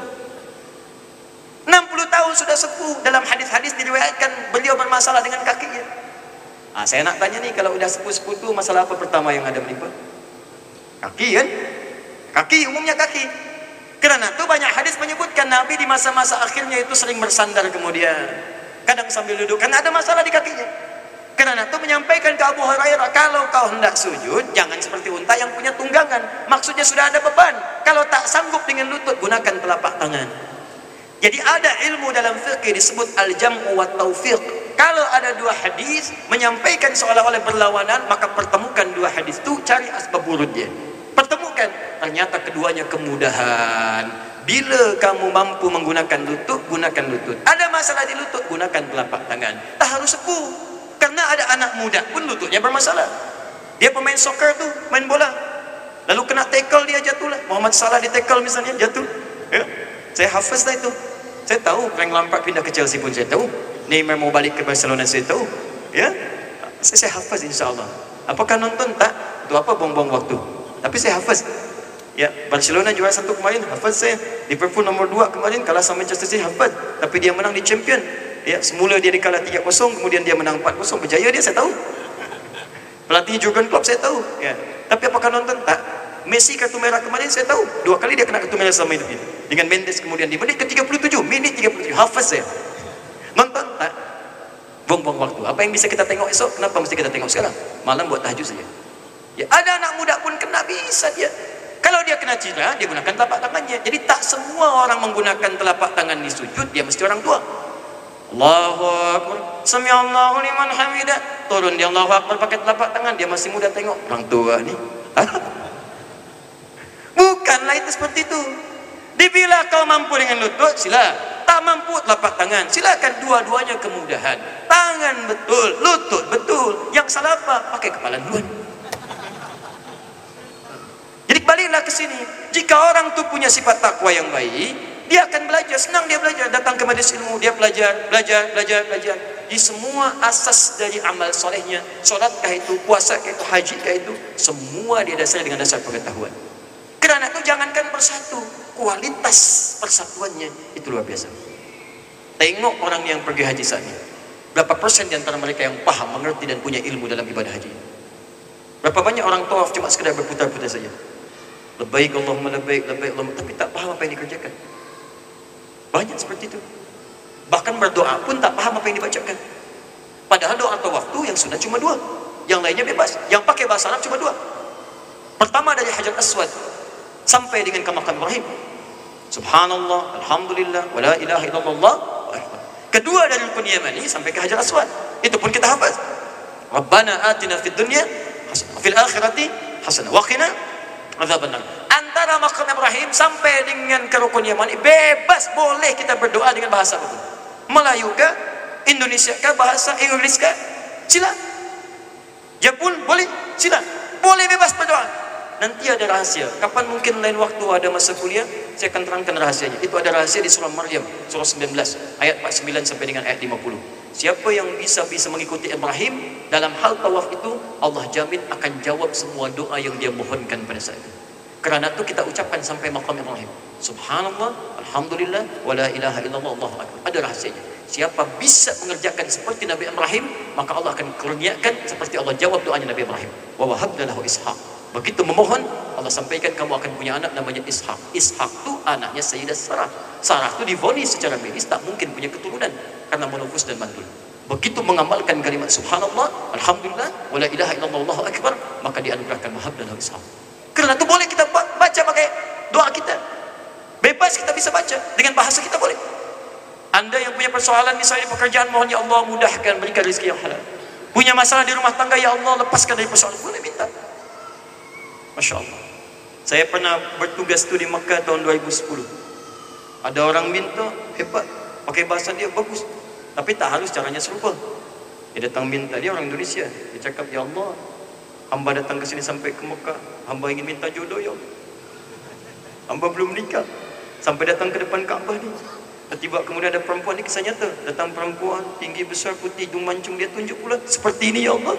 enam puluh tahun sudah sepuh. Dalam hadis-hadis diriwayatkan beliau bermasalah dengan kakinya. Ah, saya nak tanya nih, kalau udah sepuh-sepuh tu masalah apa pertama yang ada menimpa? Kaki kan? Kaki, umumnya kaki. Kerana tu banyak hadis menyebutkan Nabi di masa-masa akhirnya itu sering bersandar kemudian, kadang sambil duduk, karena ada masalah di kakinya. Kerana itu menyampaikan ke Abu Hurairah, kalau kau hendak sujud, jangan seperti unta yang punya tunggangan. Maksudnya sudah ada beban. Kalau tak sanggup dengan lutut, gunakan telapak tangan. Jadi ada ilmu dalam fiqh disebut al-jam'u wa taufiq. Kalau ada dua hadis menyampaikan seolah-olah berlawanan, maka pertemukan dua hadis itu, cari asbab wurudnya. Pertemukan, ternyata keduanya kemudahan. Bila kamu mampu menggunakan lutut, gunakan lutut. Ada masalah di lutut, gunakan telapak tangan. Tak harus sepuh. Karena ada anak muda pun lututnya bermasalah. Dia pemain soccer tu, main bola, lalu kena tackle, dia jatuhlah. Muhammad Salah di tackle misalnya, jatuh. Ya? Saya hafaz lah itu. Saya tahu Frank Lampard pindah ke Chelsea pun saya tahu. Neymar mau balik ke Barcelona saya tahu. Ya, saya, saya hafaz insyaAllah. Apakah nonton? Tak. Itu apa, buang-buang waktu. Tapi saya hafaz. Ya, Barcelona juara satu kemarin, hafaz saya. Liverpool nomor dua kemarin kalah sama Manchester City, hafaz. Tapi dia menang di champion. Ya, semula dia dikalah tiga kosong, kemudian dia menang empat kosong, berjaya dia, saya tahu. Pelatih Jurgen Klopp saya tahu. Ya. Tapi apakah nonton? Tak. Messi kartu merah kemarin saya tahu. Dua kali dia kena kartu merah selama hidup ini. Dengan Mendes kemudian di menit ke tiga puluh tujuh, menit tiga puluh tujuh, hafaz saya. Nonton? Tak. Buang-buang waktu. Apa yang bisa kita tengok esok, kenapa mesti kita tengok sekarang? Malam buat tahajud saja. Ya, ada anak muda pun kena, bisa dia. Kalau dia kena cedera, dia gunakan telapak tangannya. Jadi tak semua orang menggunakan telapak tangan di sujud dia mesti orang tua. Allahu Akbar, Sami'allahu liman hamidah, turun dia Allahu Akbar pakai telapak tangan, dia masih muda tengok orang tua ni. Bukanlah itu seperti itu. Dibila kau mampu dengan lutut, sila. Tak mampu telapak tangan, silakan, dua-duanya kemudahan. Tangan betul, lutut betul. Yang salah apa? Pakai kepala duluan. Jadi baliklah ke sini. Jika orang tu punya sifat takwa yang baik, dia akan belajar, senang dia belajar, datang ke majlis ilmu, dia belajar, belajar, belajar, belajar. Di semua asas dari amal solehnya, solatkah itu, puasakah itu, hajikah itu, semua dia dasar dengan dasar pengetahuan. Kerana itu jangankan bersatu, kualitas persatuannya itu luar biasa. Tengok orang yang pergi haji saat ini, berapa persen di antara mereka yang paham, mengerti dan punya ilmu dalam ibadah haji? Berapa banyak orang tawaf cuma sekedar berputar-putar saja, labbaik Allahumma labbaik, labbaik Allahumma, tapi tak paham apa yang dikerjakan. Banyak seperti itu. Bahkan berdoa pun tak paham apa yang dibacakan. Padahal doa tawaf tu yang sunnah cuma dua, yang lainnya bebas. Yang pakai bahasa Arab cuma dua. Pertama dari Hajar Aswad sampai dengan ke Maqam Ibrahim, Subhanallah, Alhamdulillah, wa la ilaha illallah. Kedua dari Rukun Yamani sampai ke Hajar Aswad, itu pun kita hafaz. Rabbana atina fid dunya hasanah, fil akhirati hasanah, wa qina adzabannar. Antara Maqam Ibrahim sampai dengan ke Rukun Yamani bebas, boleh kita berdoa dengan bahasa apa pun. Melayu ke, Indonesia ke, bahasa Inggris ke, sila. Jepun boleh, sila. Boleh bebas berdoa. Nanti ada rahasia. Kapan mungkin lain waktu ada masa kuliah, saya akan terangkan rahasianya. Itu ada rahasia di surah Maryam, surah sembilan belas, ayat empat puluh sembilan sampai dengan ayat lima puluh. Siapa yang bisa bisa mengikuti Ibrahim dalam hal tawaf itu, Allah jamin akan jawab semua doa yang dia mohonkan pada saat itu. Kerana itu kita ucapkan sampai maqam Ibrahim, Subhanallah, Alhamdulillah, wa la ilaha illallah, Allahu Akbar. Ada rahasianya. Siapa bisa mengerjakan seperti Nabi Ibrahim, maka Allah akan kurniakan seperti Allah jawab doanya Nabi Ibrahim. Wa wahabna lahu Ishaq. Begitu memohon, Allah sampaikan kamu akan punya anak namanya Ishak. Ishak tu anaknya Sayyidah Sarah. Sarah tu divonis secara medis tak mungkin punya keturunan karena monofus dan mantul. Begitu mengamalkan kalimat Subhanallah, Alhamdulillah, wa la ilaha illallah, Allahu Akbar, maka dianugerahkan wahab dan Ishak. Kerana itu boleh kita baca pakai doa kita. Bebas kita bisa baca dengan bahasa kita boleh. Anda yang punya persoalan misalnya pekerjaan, mohon ya Allah mudahkan, berikan rezeki yang halal. Punya masalah di rumah tangga, ya Allah lepaskan dari persoalan, boleh minta. Masya Allah. Saya pernah bertugas tu di Mekah tahun dua ribu sepuluh. Ada orang minta, hebat, pakai bahasa dia bagus, tapi tak harus caranya serupa. Dia datang minta, dia orang Indonesia. Dia cakap, ya Allah, hamba datang ke sini sampai ke Mekah, hamba ingin minta jodoh ya Allah. Hamba belum nikah, sampai datang ke depan Kaabah ni. Tiba kemudian ada perempuan ni, kisah nyata. Datang perempuan tinggi besar putih hidung mancung, dia tunjuk pula seperti ini ya Allah.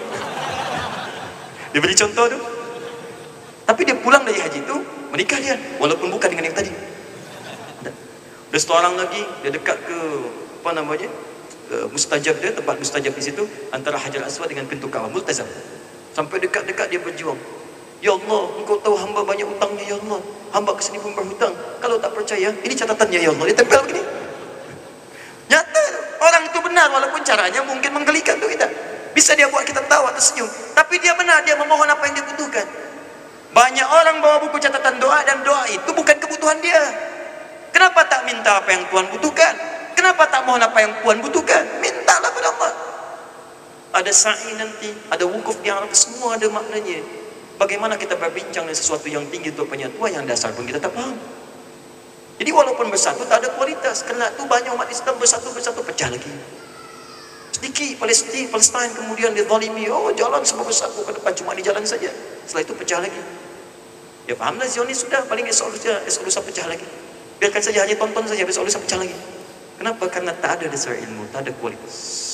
Dia beri contoh tu. Tapi dia pulang dari haji itu menikah dia, walaupun bukan dengan yang tadi. Ada seorang lagi, dia dekat ke apa namanya, ke mustajab dia, tempat mustajab di situ antara Hajar Aswad dengan pintu Kaabah, multazam. Sampai dekat-dekat dia berjuang. Ya Allah, engkau tahu hamba banyak hutangnya ya Allah. Hamba kesini pun berhutang. Kalau tak percaya, ini catatannya ya Allah. Dia tempel begini. Nyata, orang itu benar walaupun caranya mungkin menggelikan tu kita. Bisa dia buat kita tawa, tersenyum. Tapi dia benar, dia memohon apa yang dia butuhkan. Banyak orang bawa buku catatan doa dan doa itu bukan kebutuhan dia. Kenapa tak minta apa yang Tuhan butuhkan? Kenapa tak mohon apa yang Tuhan butuhkan? Mintalah pada Allah. Ada sa'i nanti, ada wukuf di Arafah, semua ada maknanya. Bagaimana kita berbincang dengan sesuatu yang tinggi untuk penyatuan yang dasar pun kita tak faham. Jadi walaupun bersatu tak ada kualitas. Kerana itu banyak umat Islam bersatu-bersatu pecah lagi. Sedikit Palestin, Palestin kemudian dizalimi, oh jalan semua bersatu ke depan, cuma di jalan saja. Setelah itu pecah lagi. Ya fahamlah Zionis sudah, paling esok lusa, esok lusa pecah lagi. Biarkan saja, hanya tonton saja, besok lusa pecah lagi. Kenapa? Karena tak ada dasar ilmu, tak ada kualitas.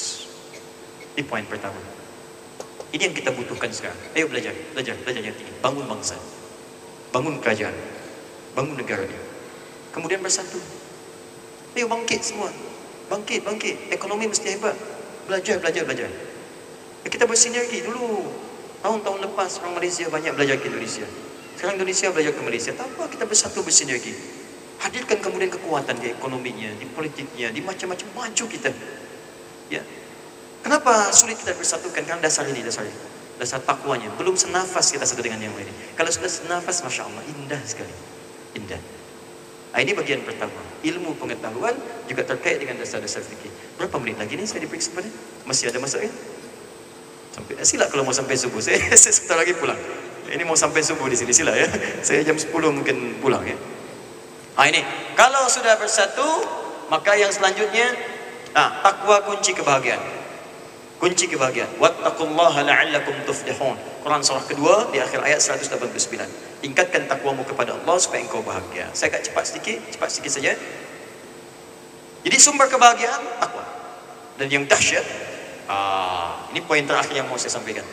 Ini poin pertama. Ini yang kita butuhkan sekarang. Ayo belajar, belajar, belajar yang tinggi. Bangun bangsa, bangun kerajaan, bangun negara ini. Kemudian bersatu. Ayo bangkit semua, bangkit, bangkit. Ekonomi mesti hebat. Belajar, belajar, belajar. Kita bersinergi dulu. Tahun-tahun lepas orang Malaysia banyak belajar ke Indonesia. Sekarang Indonesia belajar ke Malaysia. Tak apa, kita bersatu bersinergi. Hadirkan kemudian kekuatan di ekonominya, di politiknya, di macam-macam, maju kita. Ya. Kenapa sulit kita bersatukan? Karena dasar ini, dasar ini. dasar takwanya. Belum senafas kita satu dengan yang lain. Kalau sudah senafas, Masya Allah, indah sekali. Indah. Nah, ini bagian pertama. Ilmu pengetahuan juga terkait dengan dasar-dasar fikih. Berapa menit lagi ni saya diperiksa pada? Masih ada masa kan? Sampai, sila kalau mau sampai subuh. Saya, saya sebentar lagi pulang. Ini mau sampai subuh di sini, sila ya. Saya jam sepuluh mungkin pulang ya. Ah, ini. Kalau sudah bersatu, maka yang selanjutnya, ah, takwa kunci kebahagiaan. Kunci kebahagiaan. Wattaqullaha la'allakum tuflihun. Quran surah kedua di akhir ayat seratus delapan puluh sembilan. Tingkatkan takwamu kepada Allah supaya engkau bahagia. Saya agak cepat sedikit, cepat sedikit saja. Jadi sumber kebahagiaan takwa. Dan yang dahsyat, ah, ini poin terakhir yang mau saya sampaikan.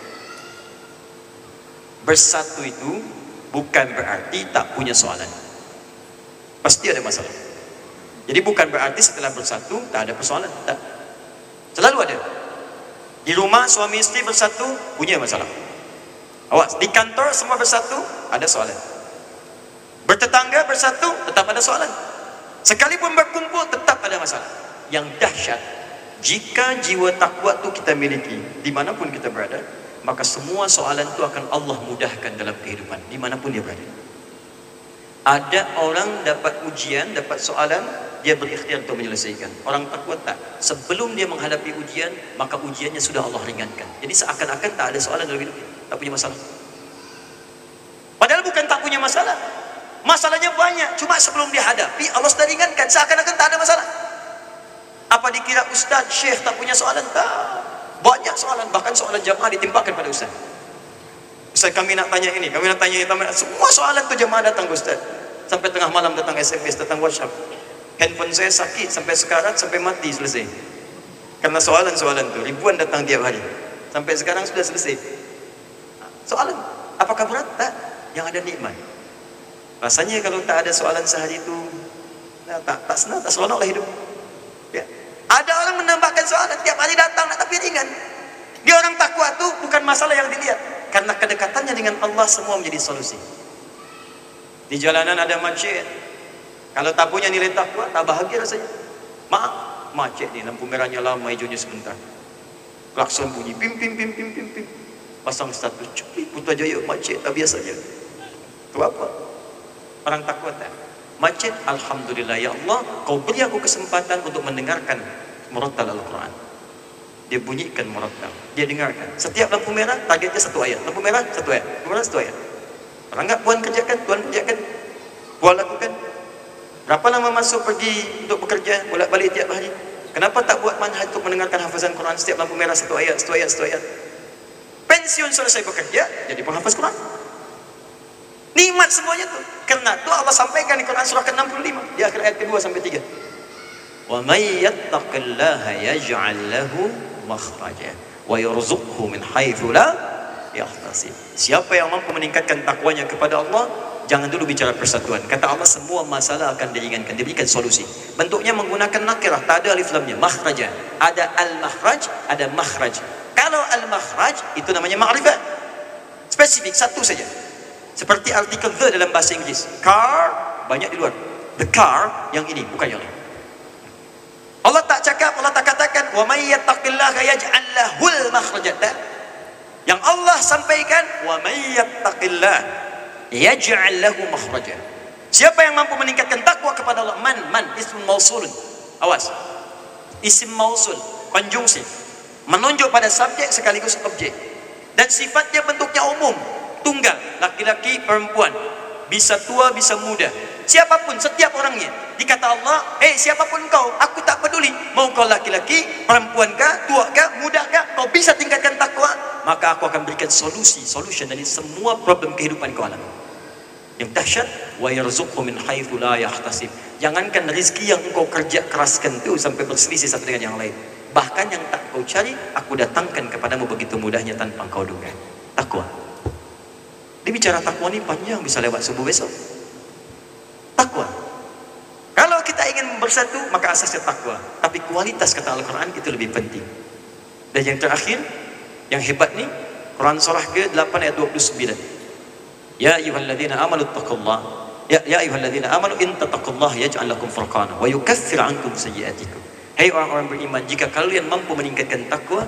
Bersatu itu bukan berarti tak punya soalan. Pasti ada masalah. Jadi bukan berarti setelah bersatu tak ada persoalan. Tak. Selalu ada. Di rumah suami istri bersatu punya masalah. Awas, di kantor semua bersatu ada soalan. Bertetangga bersatu tetap ada soalan. Sekalipun berkumpul tetap ada masalah. Yang dahsyat, jika jiwa takwa itu kita miliki dimanapun kita berada, maka semua soalan itu akan Allah mudahkan dalam kehidupan dimanapun dia berada. Ada orang dapat ujian, dapat soalan, dia berikhtiar untuk menyelesaikan. Orang takwa tak. Sebelum dia menghadapi ujian, maka ujiannya sudah Allah ringankan. Jadi seakan-akan tak ada soalan dalam hidupnya, tak punya masalah. Padahal bukan tak punya masalah. Masalahnya banyak, cuma sebelum dia hadapi Allah sudah ringankan, seakan-akan tak ada masalah. Apa dikira ustaz, syekh tak punya soalan? Tak. Banyak soalan, bahkan soalan jamaah ditimpakan pada ustaz. Ustaz, kami nak tanya ini, kami nak tanya ini, semua soalan tu jamaah datang ke ustaz. Sampai tengah malam datang S M S, datang WhatsApp. Handphone saya sakit sampai sekarang, sampai mati selesai. Karena soalan-soalan tu ribuan datang tiap hari. Sampai sekarang sudah selesai. Soalan, apakah berat? Tak. Yang ada nikmat. Rasanya kalau tak ada soalan sehari itu, nah, tak tak senang, tak seronoklah hidup. Ya. Ada orang menambahkan soalan tiap hari datang, tapi ringan. Dia orang takwa tu bukan masalah yang dilihat, karena kedekatannya dengan Allah semua menjadi solusi. Di jalanan ada macet, kalau tak punya nilai takwa, tak bahagia rasanya. Maaf, macet ni, lampu merahnya lama, hijaunya sebentar. Klakson bunyi, pim pim pim pim pim pim. Pasang status, cukup Putrajaya macet, tak biasanya. Itu apa? Orang takwa tak? Macet, alhamdulillah ya Allah, kau beri aku kesempatan untuk mendengarkan murattal Al-Quran. Dia bunyikan murattal, dia dengarkan. Setiap lampu merah, targetnya satu ayat. Lampu merah, satu ayat. Lampu merah, satu ayat. Orang enggak, Puan kerjakan, Tuan kerjakan, Puan lakukan. Berapa lama masuk pergi untuk bekerja, bolak-balik tiap hari? Kenapa tak buat manhaj untuk mendengarkan hafazan Quran setiap lampu merah, satu ayat, satu ayat, satu ayat? Pensiun selesai bekerja, jadi penghafaz Quran. Nikmat semuanya tu. Karena tu Allah sampaikan di Quran surah ke enam puluh lima di akhir ayat kedua sampai tiga. Wa may yattaqillaha yaj'al lahu makhraja wa yarzuqhu min haitsu la yahtasib. Siapa yang mampu meningkatkan takwanya kepada Allah, jangan dulu bicara persatuan. Kata Allah, semua masalah akan diringankan, diberikan solusi. Bentuknya menggunakan nakirah, tak ada alif lamnya, makhraja. Ada al-makhraj, ada makhraj. Kalau al-makhraj itu namanya ma'rifat. Spesifik satu saja. Seperti artikel the dalam bahasa Inggris. Car, banyak di luar. The car, yang ini, bukan yang lain. Allah tak cakap, Allah tak katakan, wa may yattaqillaha yaj'al lahul makhrajata. Yang Allah sampaikan, wa may yattaqillaha yaj'al lahu makhraja. Siapa yang mampu meningkatkan takwa kepada Allah? Man, man, ism mausul. Awas. Isim mausul, konjungsi. Menunjuk pada subjek sekaligus objek. Dan sifatnya bentuknya umum. Tunggal, laki-laki, perempuan, bisa tua, bisa muda, siapapun, setiap orangnya. Dikata Allah, eh hey, siapapun kau, aku tak peduli, mau kau laki-laki, perempuan kah, tua kah, muda kah, kau bisa tingkatkan takwa, maka aku akan berikan solusi, solution dari semua problem kehidupan kau alami. Yang dahsyat, wa yarzuqhu min haitsu la yahtasib. Jangankan rezeki yang engkau kerja keraskan tu sampai berselisih satu dengan yang lain, bahkan yang tak kau cari, aku datangkan kepadamu begitu mudahnya tanpa kau duga. Takwa. Dia bicara takwa ni panjang, bisa lewat subuh besok. Takwa. Kalau kita ingin bersatu, maka asasnya takwa. Tapi kualitas kata Al-Quran itu lebih penting. Dan yang terakhir, yang hebat ni, Quran surah ke delapan ayat dua puluh sembilan. Ya ayyuhalladzina amanu taqullah. Ya ya ayyuhalladzina amanu in tattaqullah yaj'al lakum furqana wa yukaffir 'ankum sayyi'atikum. Hai orang-orang beriman, jika kalian mampu meningkatkan takwa,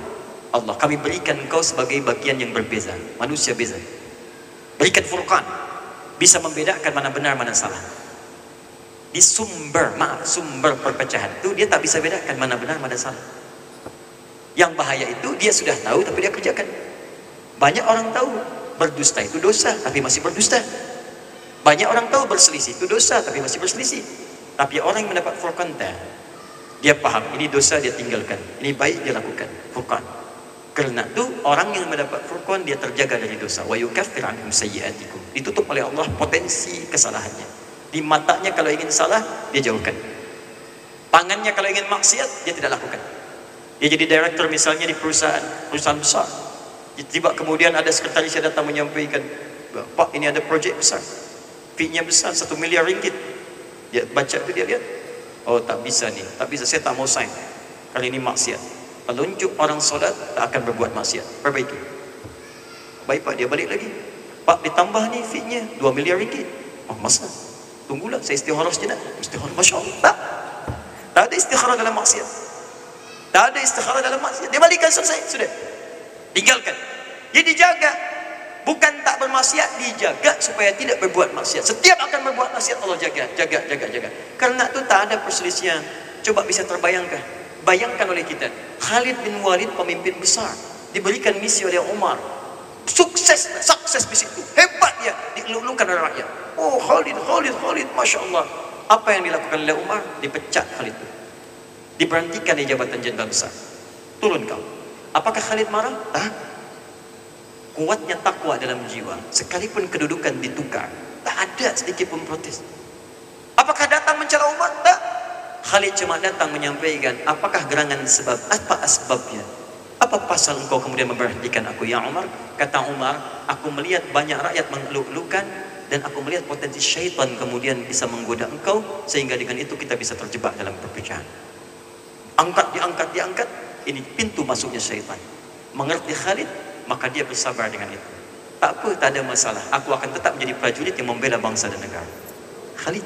Allah, kami berikan engkau sebagai bagian yang berbeza. Manusia beza. Berikan furqan, bisa membedakan mana benar mana salah. Di sumber, maaf, sumber perpecahan itu dia tak bisa bedakan mana benar mana salah. Yang bahaya itu dia sudah tahu tapi dia kerjakan. Banyak orang tahu berdusta itu dosa tapi masih berdusta. Banyak orang tahu berselisih itu dosa tapi masih berselisih. Tapi orang yang mendapat furqan, dia paham ini dosa dia tinggalkan, ini baik dia lakukan. Furqan. Karena itu orang yang mendapat furqan dia terjaga dari dosa. Wa yukaffir anhum sayyi'atikum. Ditutup oleh Allah potensi kesalahannya. Di matanya kalau ingin salah dia jauhkan. Tangannya kalau ingin maksiat dia tidak lakukan. Dia jadi director misalnya di perusahaan perusahaan besar. Tiba kemudian ada sekretaris yang datang menyampaikan, Pak ini ada projek besar, fee-nya besar satu miliar ringgit. Dia baca itu dia lihat, oh tak bisa nih, tak bisa, saya tak mau sign. Kali ini maksiat. Pelunjuk orang solat tak akan berbuat maksiat. Perbaiki. Baik Pak, dia balik lagi. Pak ditambah nih fee-nya dua miliar ringgit. Oh masa? Tunggulah saya istikharah sejenak. Istikharah, Masya Allah. Tak. Tak ada istikharah dalam maksiat. Tak ada istikharah dalam maksiat. Dia balikkan selesai. Sudah. Tinggalkan. Dia dijaga. Bukan tak bermaksiat, dijaga supaya tidak berbuat maksiat. Setiap akan berbuat maksiat Allah jaga. Jaga, jaga, jaga. Karena itu tak ada perselisihan. Coba bisa terbayangkan. Bayangkan oleh kita. Khalid bin Walid pemimpin besar. Diberikan misi oleh Umar. Sukses, sukses misi itu. Hebat dia. Dilulukan oleh rakyat. Oh Khalid, Khalid, Khalid, Masya Allah. Apa yang dilakukan oleh Umar? Dipecat Khalid itu. Diberhentikan di jabatan jenderal besar. Turun kau. Apakah Khalid marah? Ah? Kuatnya takwa dalam jiwa. Sekalipun kedudukan ditukar, tak ada sedikit pun protes. Apakah datang mencela Umar? Tak. Khalid cuma datang menyampaikan, apakah gerangan sebab? Apa asbabnya? Apa pasal engkau kemudian memberhentikan aku ya Umar? Kata Umar, aku melihat banyak rakyat mengeluh-elukan dan aku melihat potensi syaitan kemudian bisa menggoda engkau sehingga dengan itu kita bisa terjebak dalam perpecahan. Angkat, diangkat, diangkat. Ini pintu masuknya syaitan. Mengerti Khalid, maka dia bersabar dengan itu. Tak apa, tak ada masalah. Aku akan tetap menjadi prajurit yang membela bangsa dan negara. Khalid.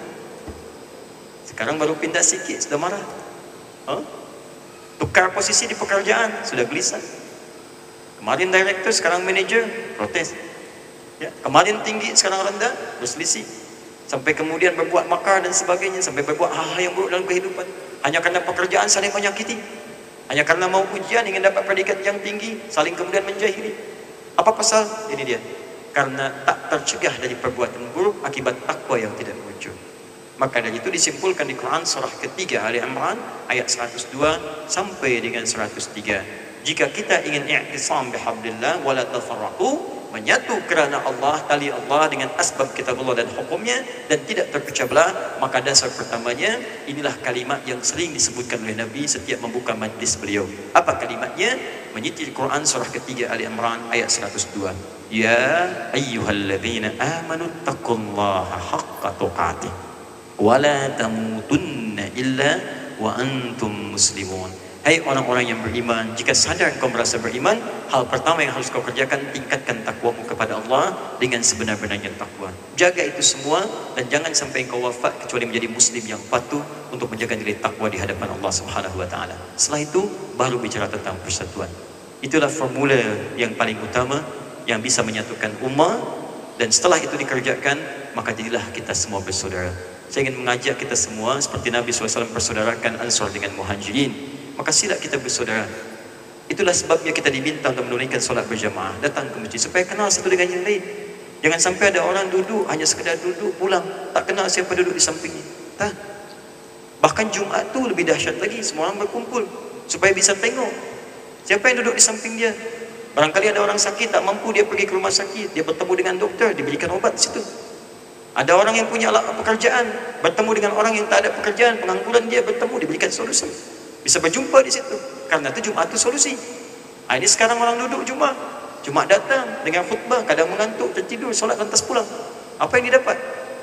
Sekarang baru pindah sikit, sudah marah. Huh? Tukar posisi di pekerjaan, sudah gelisah. Kemarin director, sekarang manager, protes. Ya, kemarin tinggi, sekarang rendah, berselisih. Sampai kemudian berbuat makar dan sebagainya, sampai berbuat hal-hal yang buruk dalam kehidupan. Hanya karena pekerjaan saling menyakiti. Hanya karena mau ujian ingin dapat predikat yang tinggi, saling kemudian menjahili. Apa pasal? Ini dia. Karena tak tercegah dari perbuatan buruk akibat takwa yang tidak muncul. Maka dari itu disimpulkan di Quran surah ketiga Ali Imran ayat seratus dua sampai dengan seratus tiga. Jika kita ingin i'tisam bihablillah wala tafarraqu, menyatu kerana Allah, tali Allah dengan asbab kitabullah dan hukumnya dan tidak terpecah belah, maka dasar pertamanya inilah kalimat yang sering disebutkan oleh Nabi setiap membuka majlis beliau. Apa kalimatnya? Menyitir Quran surah ketiga Ali Imran ayat seratus dua. Ya ayyuhalladzina amanu taqullaha haqqa tuqatih wa la tamutunna illa wa antum muslimun. Hai orang-orang yang beriman, jika sadar kau merasa beriman, hal pertama yang harus kau kerjakan, tingkatkan takwamu kepada Allah dengan sebenar-benarnya takwa. Jaga itu semua dan jangan sampai kau wafat kecuali menjadi muslim yang patuh untuk menjaga nilai takwa di hadapan Allah Subhanahu wa taala. Setelah itu baru bicara tentang persatuan. Itulah formula yang paling utama yang bisa menyatukan ummah, dan setelah itu dikerjakan, maka jadilah kita semua bersaudara. Saya ingin mengajak kita semua seperti Nabi sallallahu alaihi wasallam persaudarakan Ansar dengan Muhajirin. Maka sila kita bersaudara. Itulah sebabnya kita diminta untuk menunaikan solat berjamaah, datang ke masjid supaya kenal satu dengan yang lain. Jangan sampai ada orang duduk hanya sekedar duduk pulang, tak kenal siapa duduk di sampingnya. Tak. Bahkan Jumat tu lebih dahsyat lagi, semua orang berkumpul supaya bisa tengok siapa yang duduk di samping dia. Barangkali ada orang sakit tak mampu, dia pergi ke rumah sakit, dia bertemu dengan doktor, diberikan obat di situ. Ada orang yang punya pekerjaan, bertemu dengan orang yang tak ada pekerjaan, pengangguran dia bertemu, diberikan solusi. Bisa berjumpa di situ. Karena itu Jumat itu solusi. Ha, ini sekarang orang duduk Jumat. Jumat datang dengan khutbah, kadang mengantuk, tertidur, solat lantas pulang. Apa yang didapat?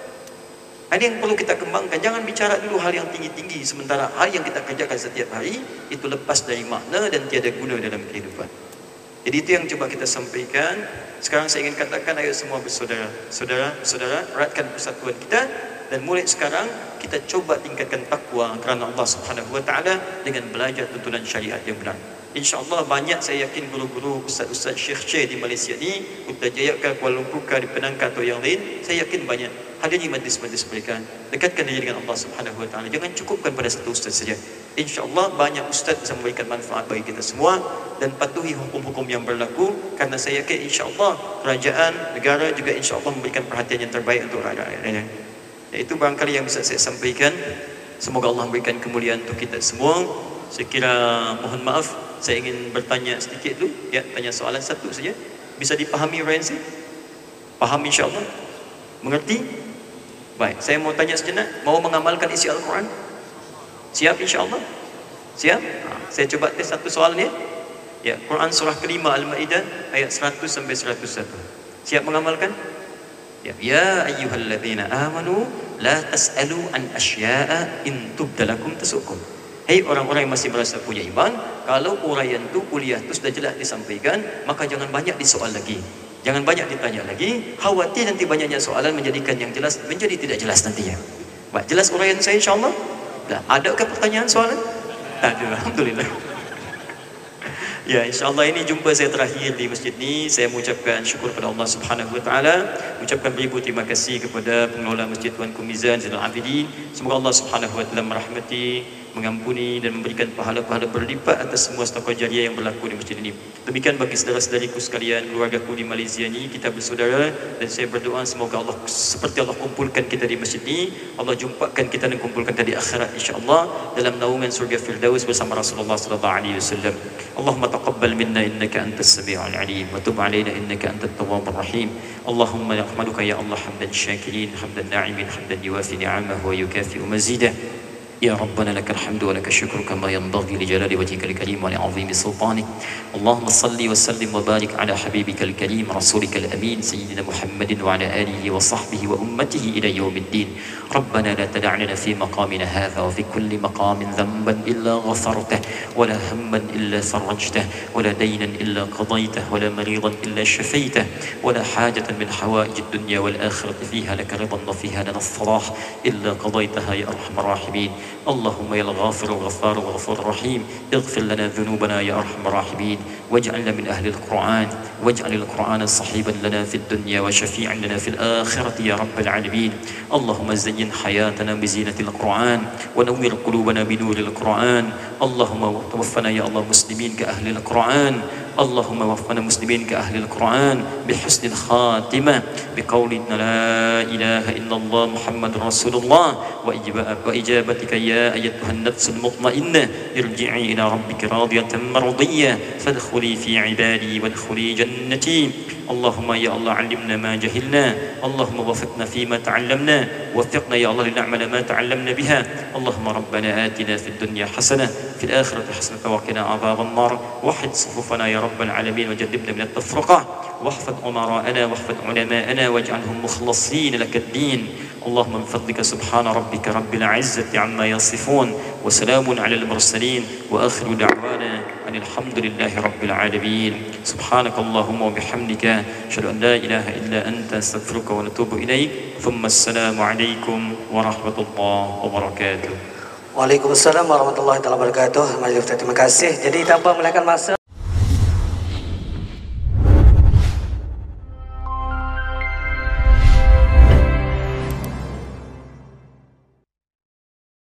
Ha, ini yang perlu kita kembangkan. Jangan bicara dulu hal yang tinggi-tinggi, sementara hal yang kita kerjakan setiap hari itu lepas dari makna dan tiada guna dalam kehidupan. Jadi itu yang coba kita sampaikan. Sekarang saya ingin katakan, ayo semua bersaudara. Saudara, saudara, eratkan persatuan kita Dan mulai sekarang kita coba tingkatkan takwa kerana Allah Subhanahu Wa Taala dengan belajar tuntunan syariat yang benar. InsyaAllah banyak saya yakin guru-guru ustaz-ustaz Syekh-Syekh di Malaysia ni, Putrajaya ke Kuala Lumpur ke di Penangkar atau yang lain, saya yakin banyak hadiri majlis-majlis mereka. Dekatkan diri dengan Allah Subhanahu Wa Taala. Jangan cukupkan pada satu ustaz saja. InsyaAllah banyak ustaz bisa memberikan manfaat bagi kita semua, dan patuhi hukum-hukum yang berlaku, kerana saya yakin insyaAllah kerajaan, negara juga insyaAllah memberikan perhatian yang terbaik untuk rakyat-rakyatnya. Itu barangkali yang bisa saya sampaikan. Semoga Allah memberikan kemuliaan untuk kita semua. Saya kira mohon maaf, saya ingin bertanya sedikit dulu, ya, tanya soalan satu saja. Bisa dipahami orang saya? Faham insyaAllah? Mengerti? Baik, saya mau tanya sejenak, mau mengamalkan isi Al-Quran? Siap insyaAllah? Siap? Ha, saya coba tes satu soalan ya. Ya, Quran surah kelima Al-Ma'idah ayat seratus sampai seratus satu. Siap mengamalkan? Ya, ya ayyuhalladzina amanu la tas'alu an asya'a in tubdalakum tasukum. Hei orang-orang yang masih merasa punya iman, kalau uraian tu kuliah tu sudah jelas disampaikan, maka jangan banyak disoal lagi. Jangan banyak ditanya lagi, khawatir nanti banyaknya soalan menjadikan yang jelas menjadi tidak jelas nantinya. Baik, jelas uraian saya insyaAllah? Dah, adakah pertanyaan soalan? Ada, alhamdulillah. Ya, insyaAllah ini jumpa saya terakhir di masjid ni. Saya mengucapkan syukur kepada Allah Subhanahu Wa Taala, mengucapkan beribu terima kasih kepada pengelola Masjid Tuanku Mizan Zainal Abidin. Semoga Allah Subhanahu Wa Taala merahmati, mengampuni dan memberikan pahala-pahala berlipat atas semua sedekah jariah yang berlaku di masjid ini. Demikian bagi saudara-saudariku sekalian, keluargaku di Malaysia ni, kita bersaudara, dan saya berdoa semoga Allah seperti Allah kumpulkan kita di masjid ini, Allah jumpakan kita dan kumpulkan kita di akhirat insya-Allah dalam naungan surga Firdaus bersama Rasulullah sallallahu alaihi wasallam. Allahumma taqabbal minna innaka antas samiul alim wa tub alaina innaka antat tawwabur rahim. Allahumma nahmaduka ya Allah hamdan syakirin, hamdan na'imin, hamdan yuwafi ni'amahu wa yukafi'u mazidah. يا ربنا لك الحمد ولك الشكر كما ينبغي لجلال وجهك الكريم ولعظيم سلطانك. اللهم صل وسلم وبارك على حبيبك الكريم رسولك الأمين سيدنا محمد وعلى آله وصحبه وأمته إلى يوم الدين. ربنا لا تدع لنا في مقامنا هذا وفي كل مقام ذنبا إلا غفرته، ولا هما إلا فرجته، ولا دينا إلا قضيته، ولا مريضا إلا شفيته، ولا حاجة من حوائج الدنيا والآخرة فيها لك رضا وفيها لنا الصلاح إلا قضيتها يا أرحم الراحمين. اللهم يا الغافر الغفار الغفور الرحيم، اغفر لنا ذنوبنا يا أرحم الراحمين، واجعلنا من أهل القرآن، واجعل القرآن صحيبا لنا في الدنيا وشفيعا لنا في الآخرة يا رب العالمين. اللهم زين حياتنا بزينة القرآن، ونور قلوبنا بنور القرآن. اللهم توفنا يا الله مسلمين كأهل القرآن، اللهم وفقنا مسلمين كأهل القرآن بحسن الخاتمة بقولنا لا إله إلا الله محمد رسول الله، وإجابتك يا أيتها النفس المطمئنة ارجعي إلى ربك راضية مرضية فادخلي في عبادي وادخلي جنتي. اللهم يا الله علمنا ما جهلنا، اللهم وفقنا فيما تعلمنا، وفقنا يا الله لنعمل ما تعلمنا بها. اللهم ربنا آتنا في الدنيا حسنة في الآخرة حسنة وقنا عذاب النار. وحد صفوفنا يا رب العالمين وجنبنا من التفرقة، واحفظ أمراءنا واحفظ علماءنا واجعلهم مخلصين لك الدين. اللهم من فضلك سبحان ربك رب العزة عما يصفون، وسلام على المرسلين، وآخر دعوانا أن الحمد لله رب العالمين. سبحانك اللهم وبحمدك أشهد أن لا إله إلا أنت أستغفرك ونتوب إليك. ثم السلام عليكم ورحمة الله وبركاته. Waalaikumsalam warahmatullahi wabarakatuh. Majelis terima kasih. Jadi tanpa melengahkan masa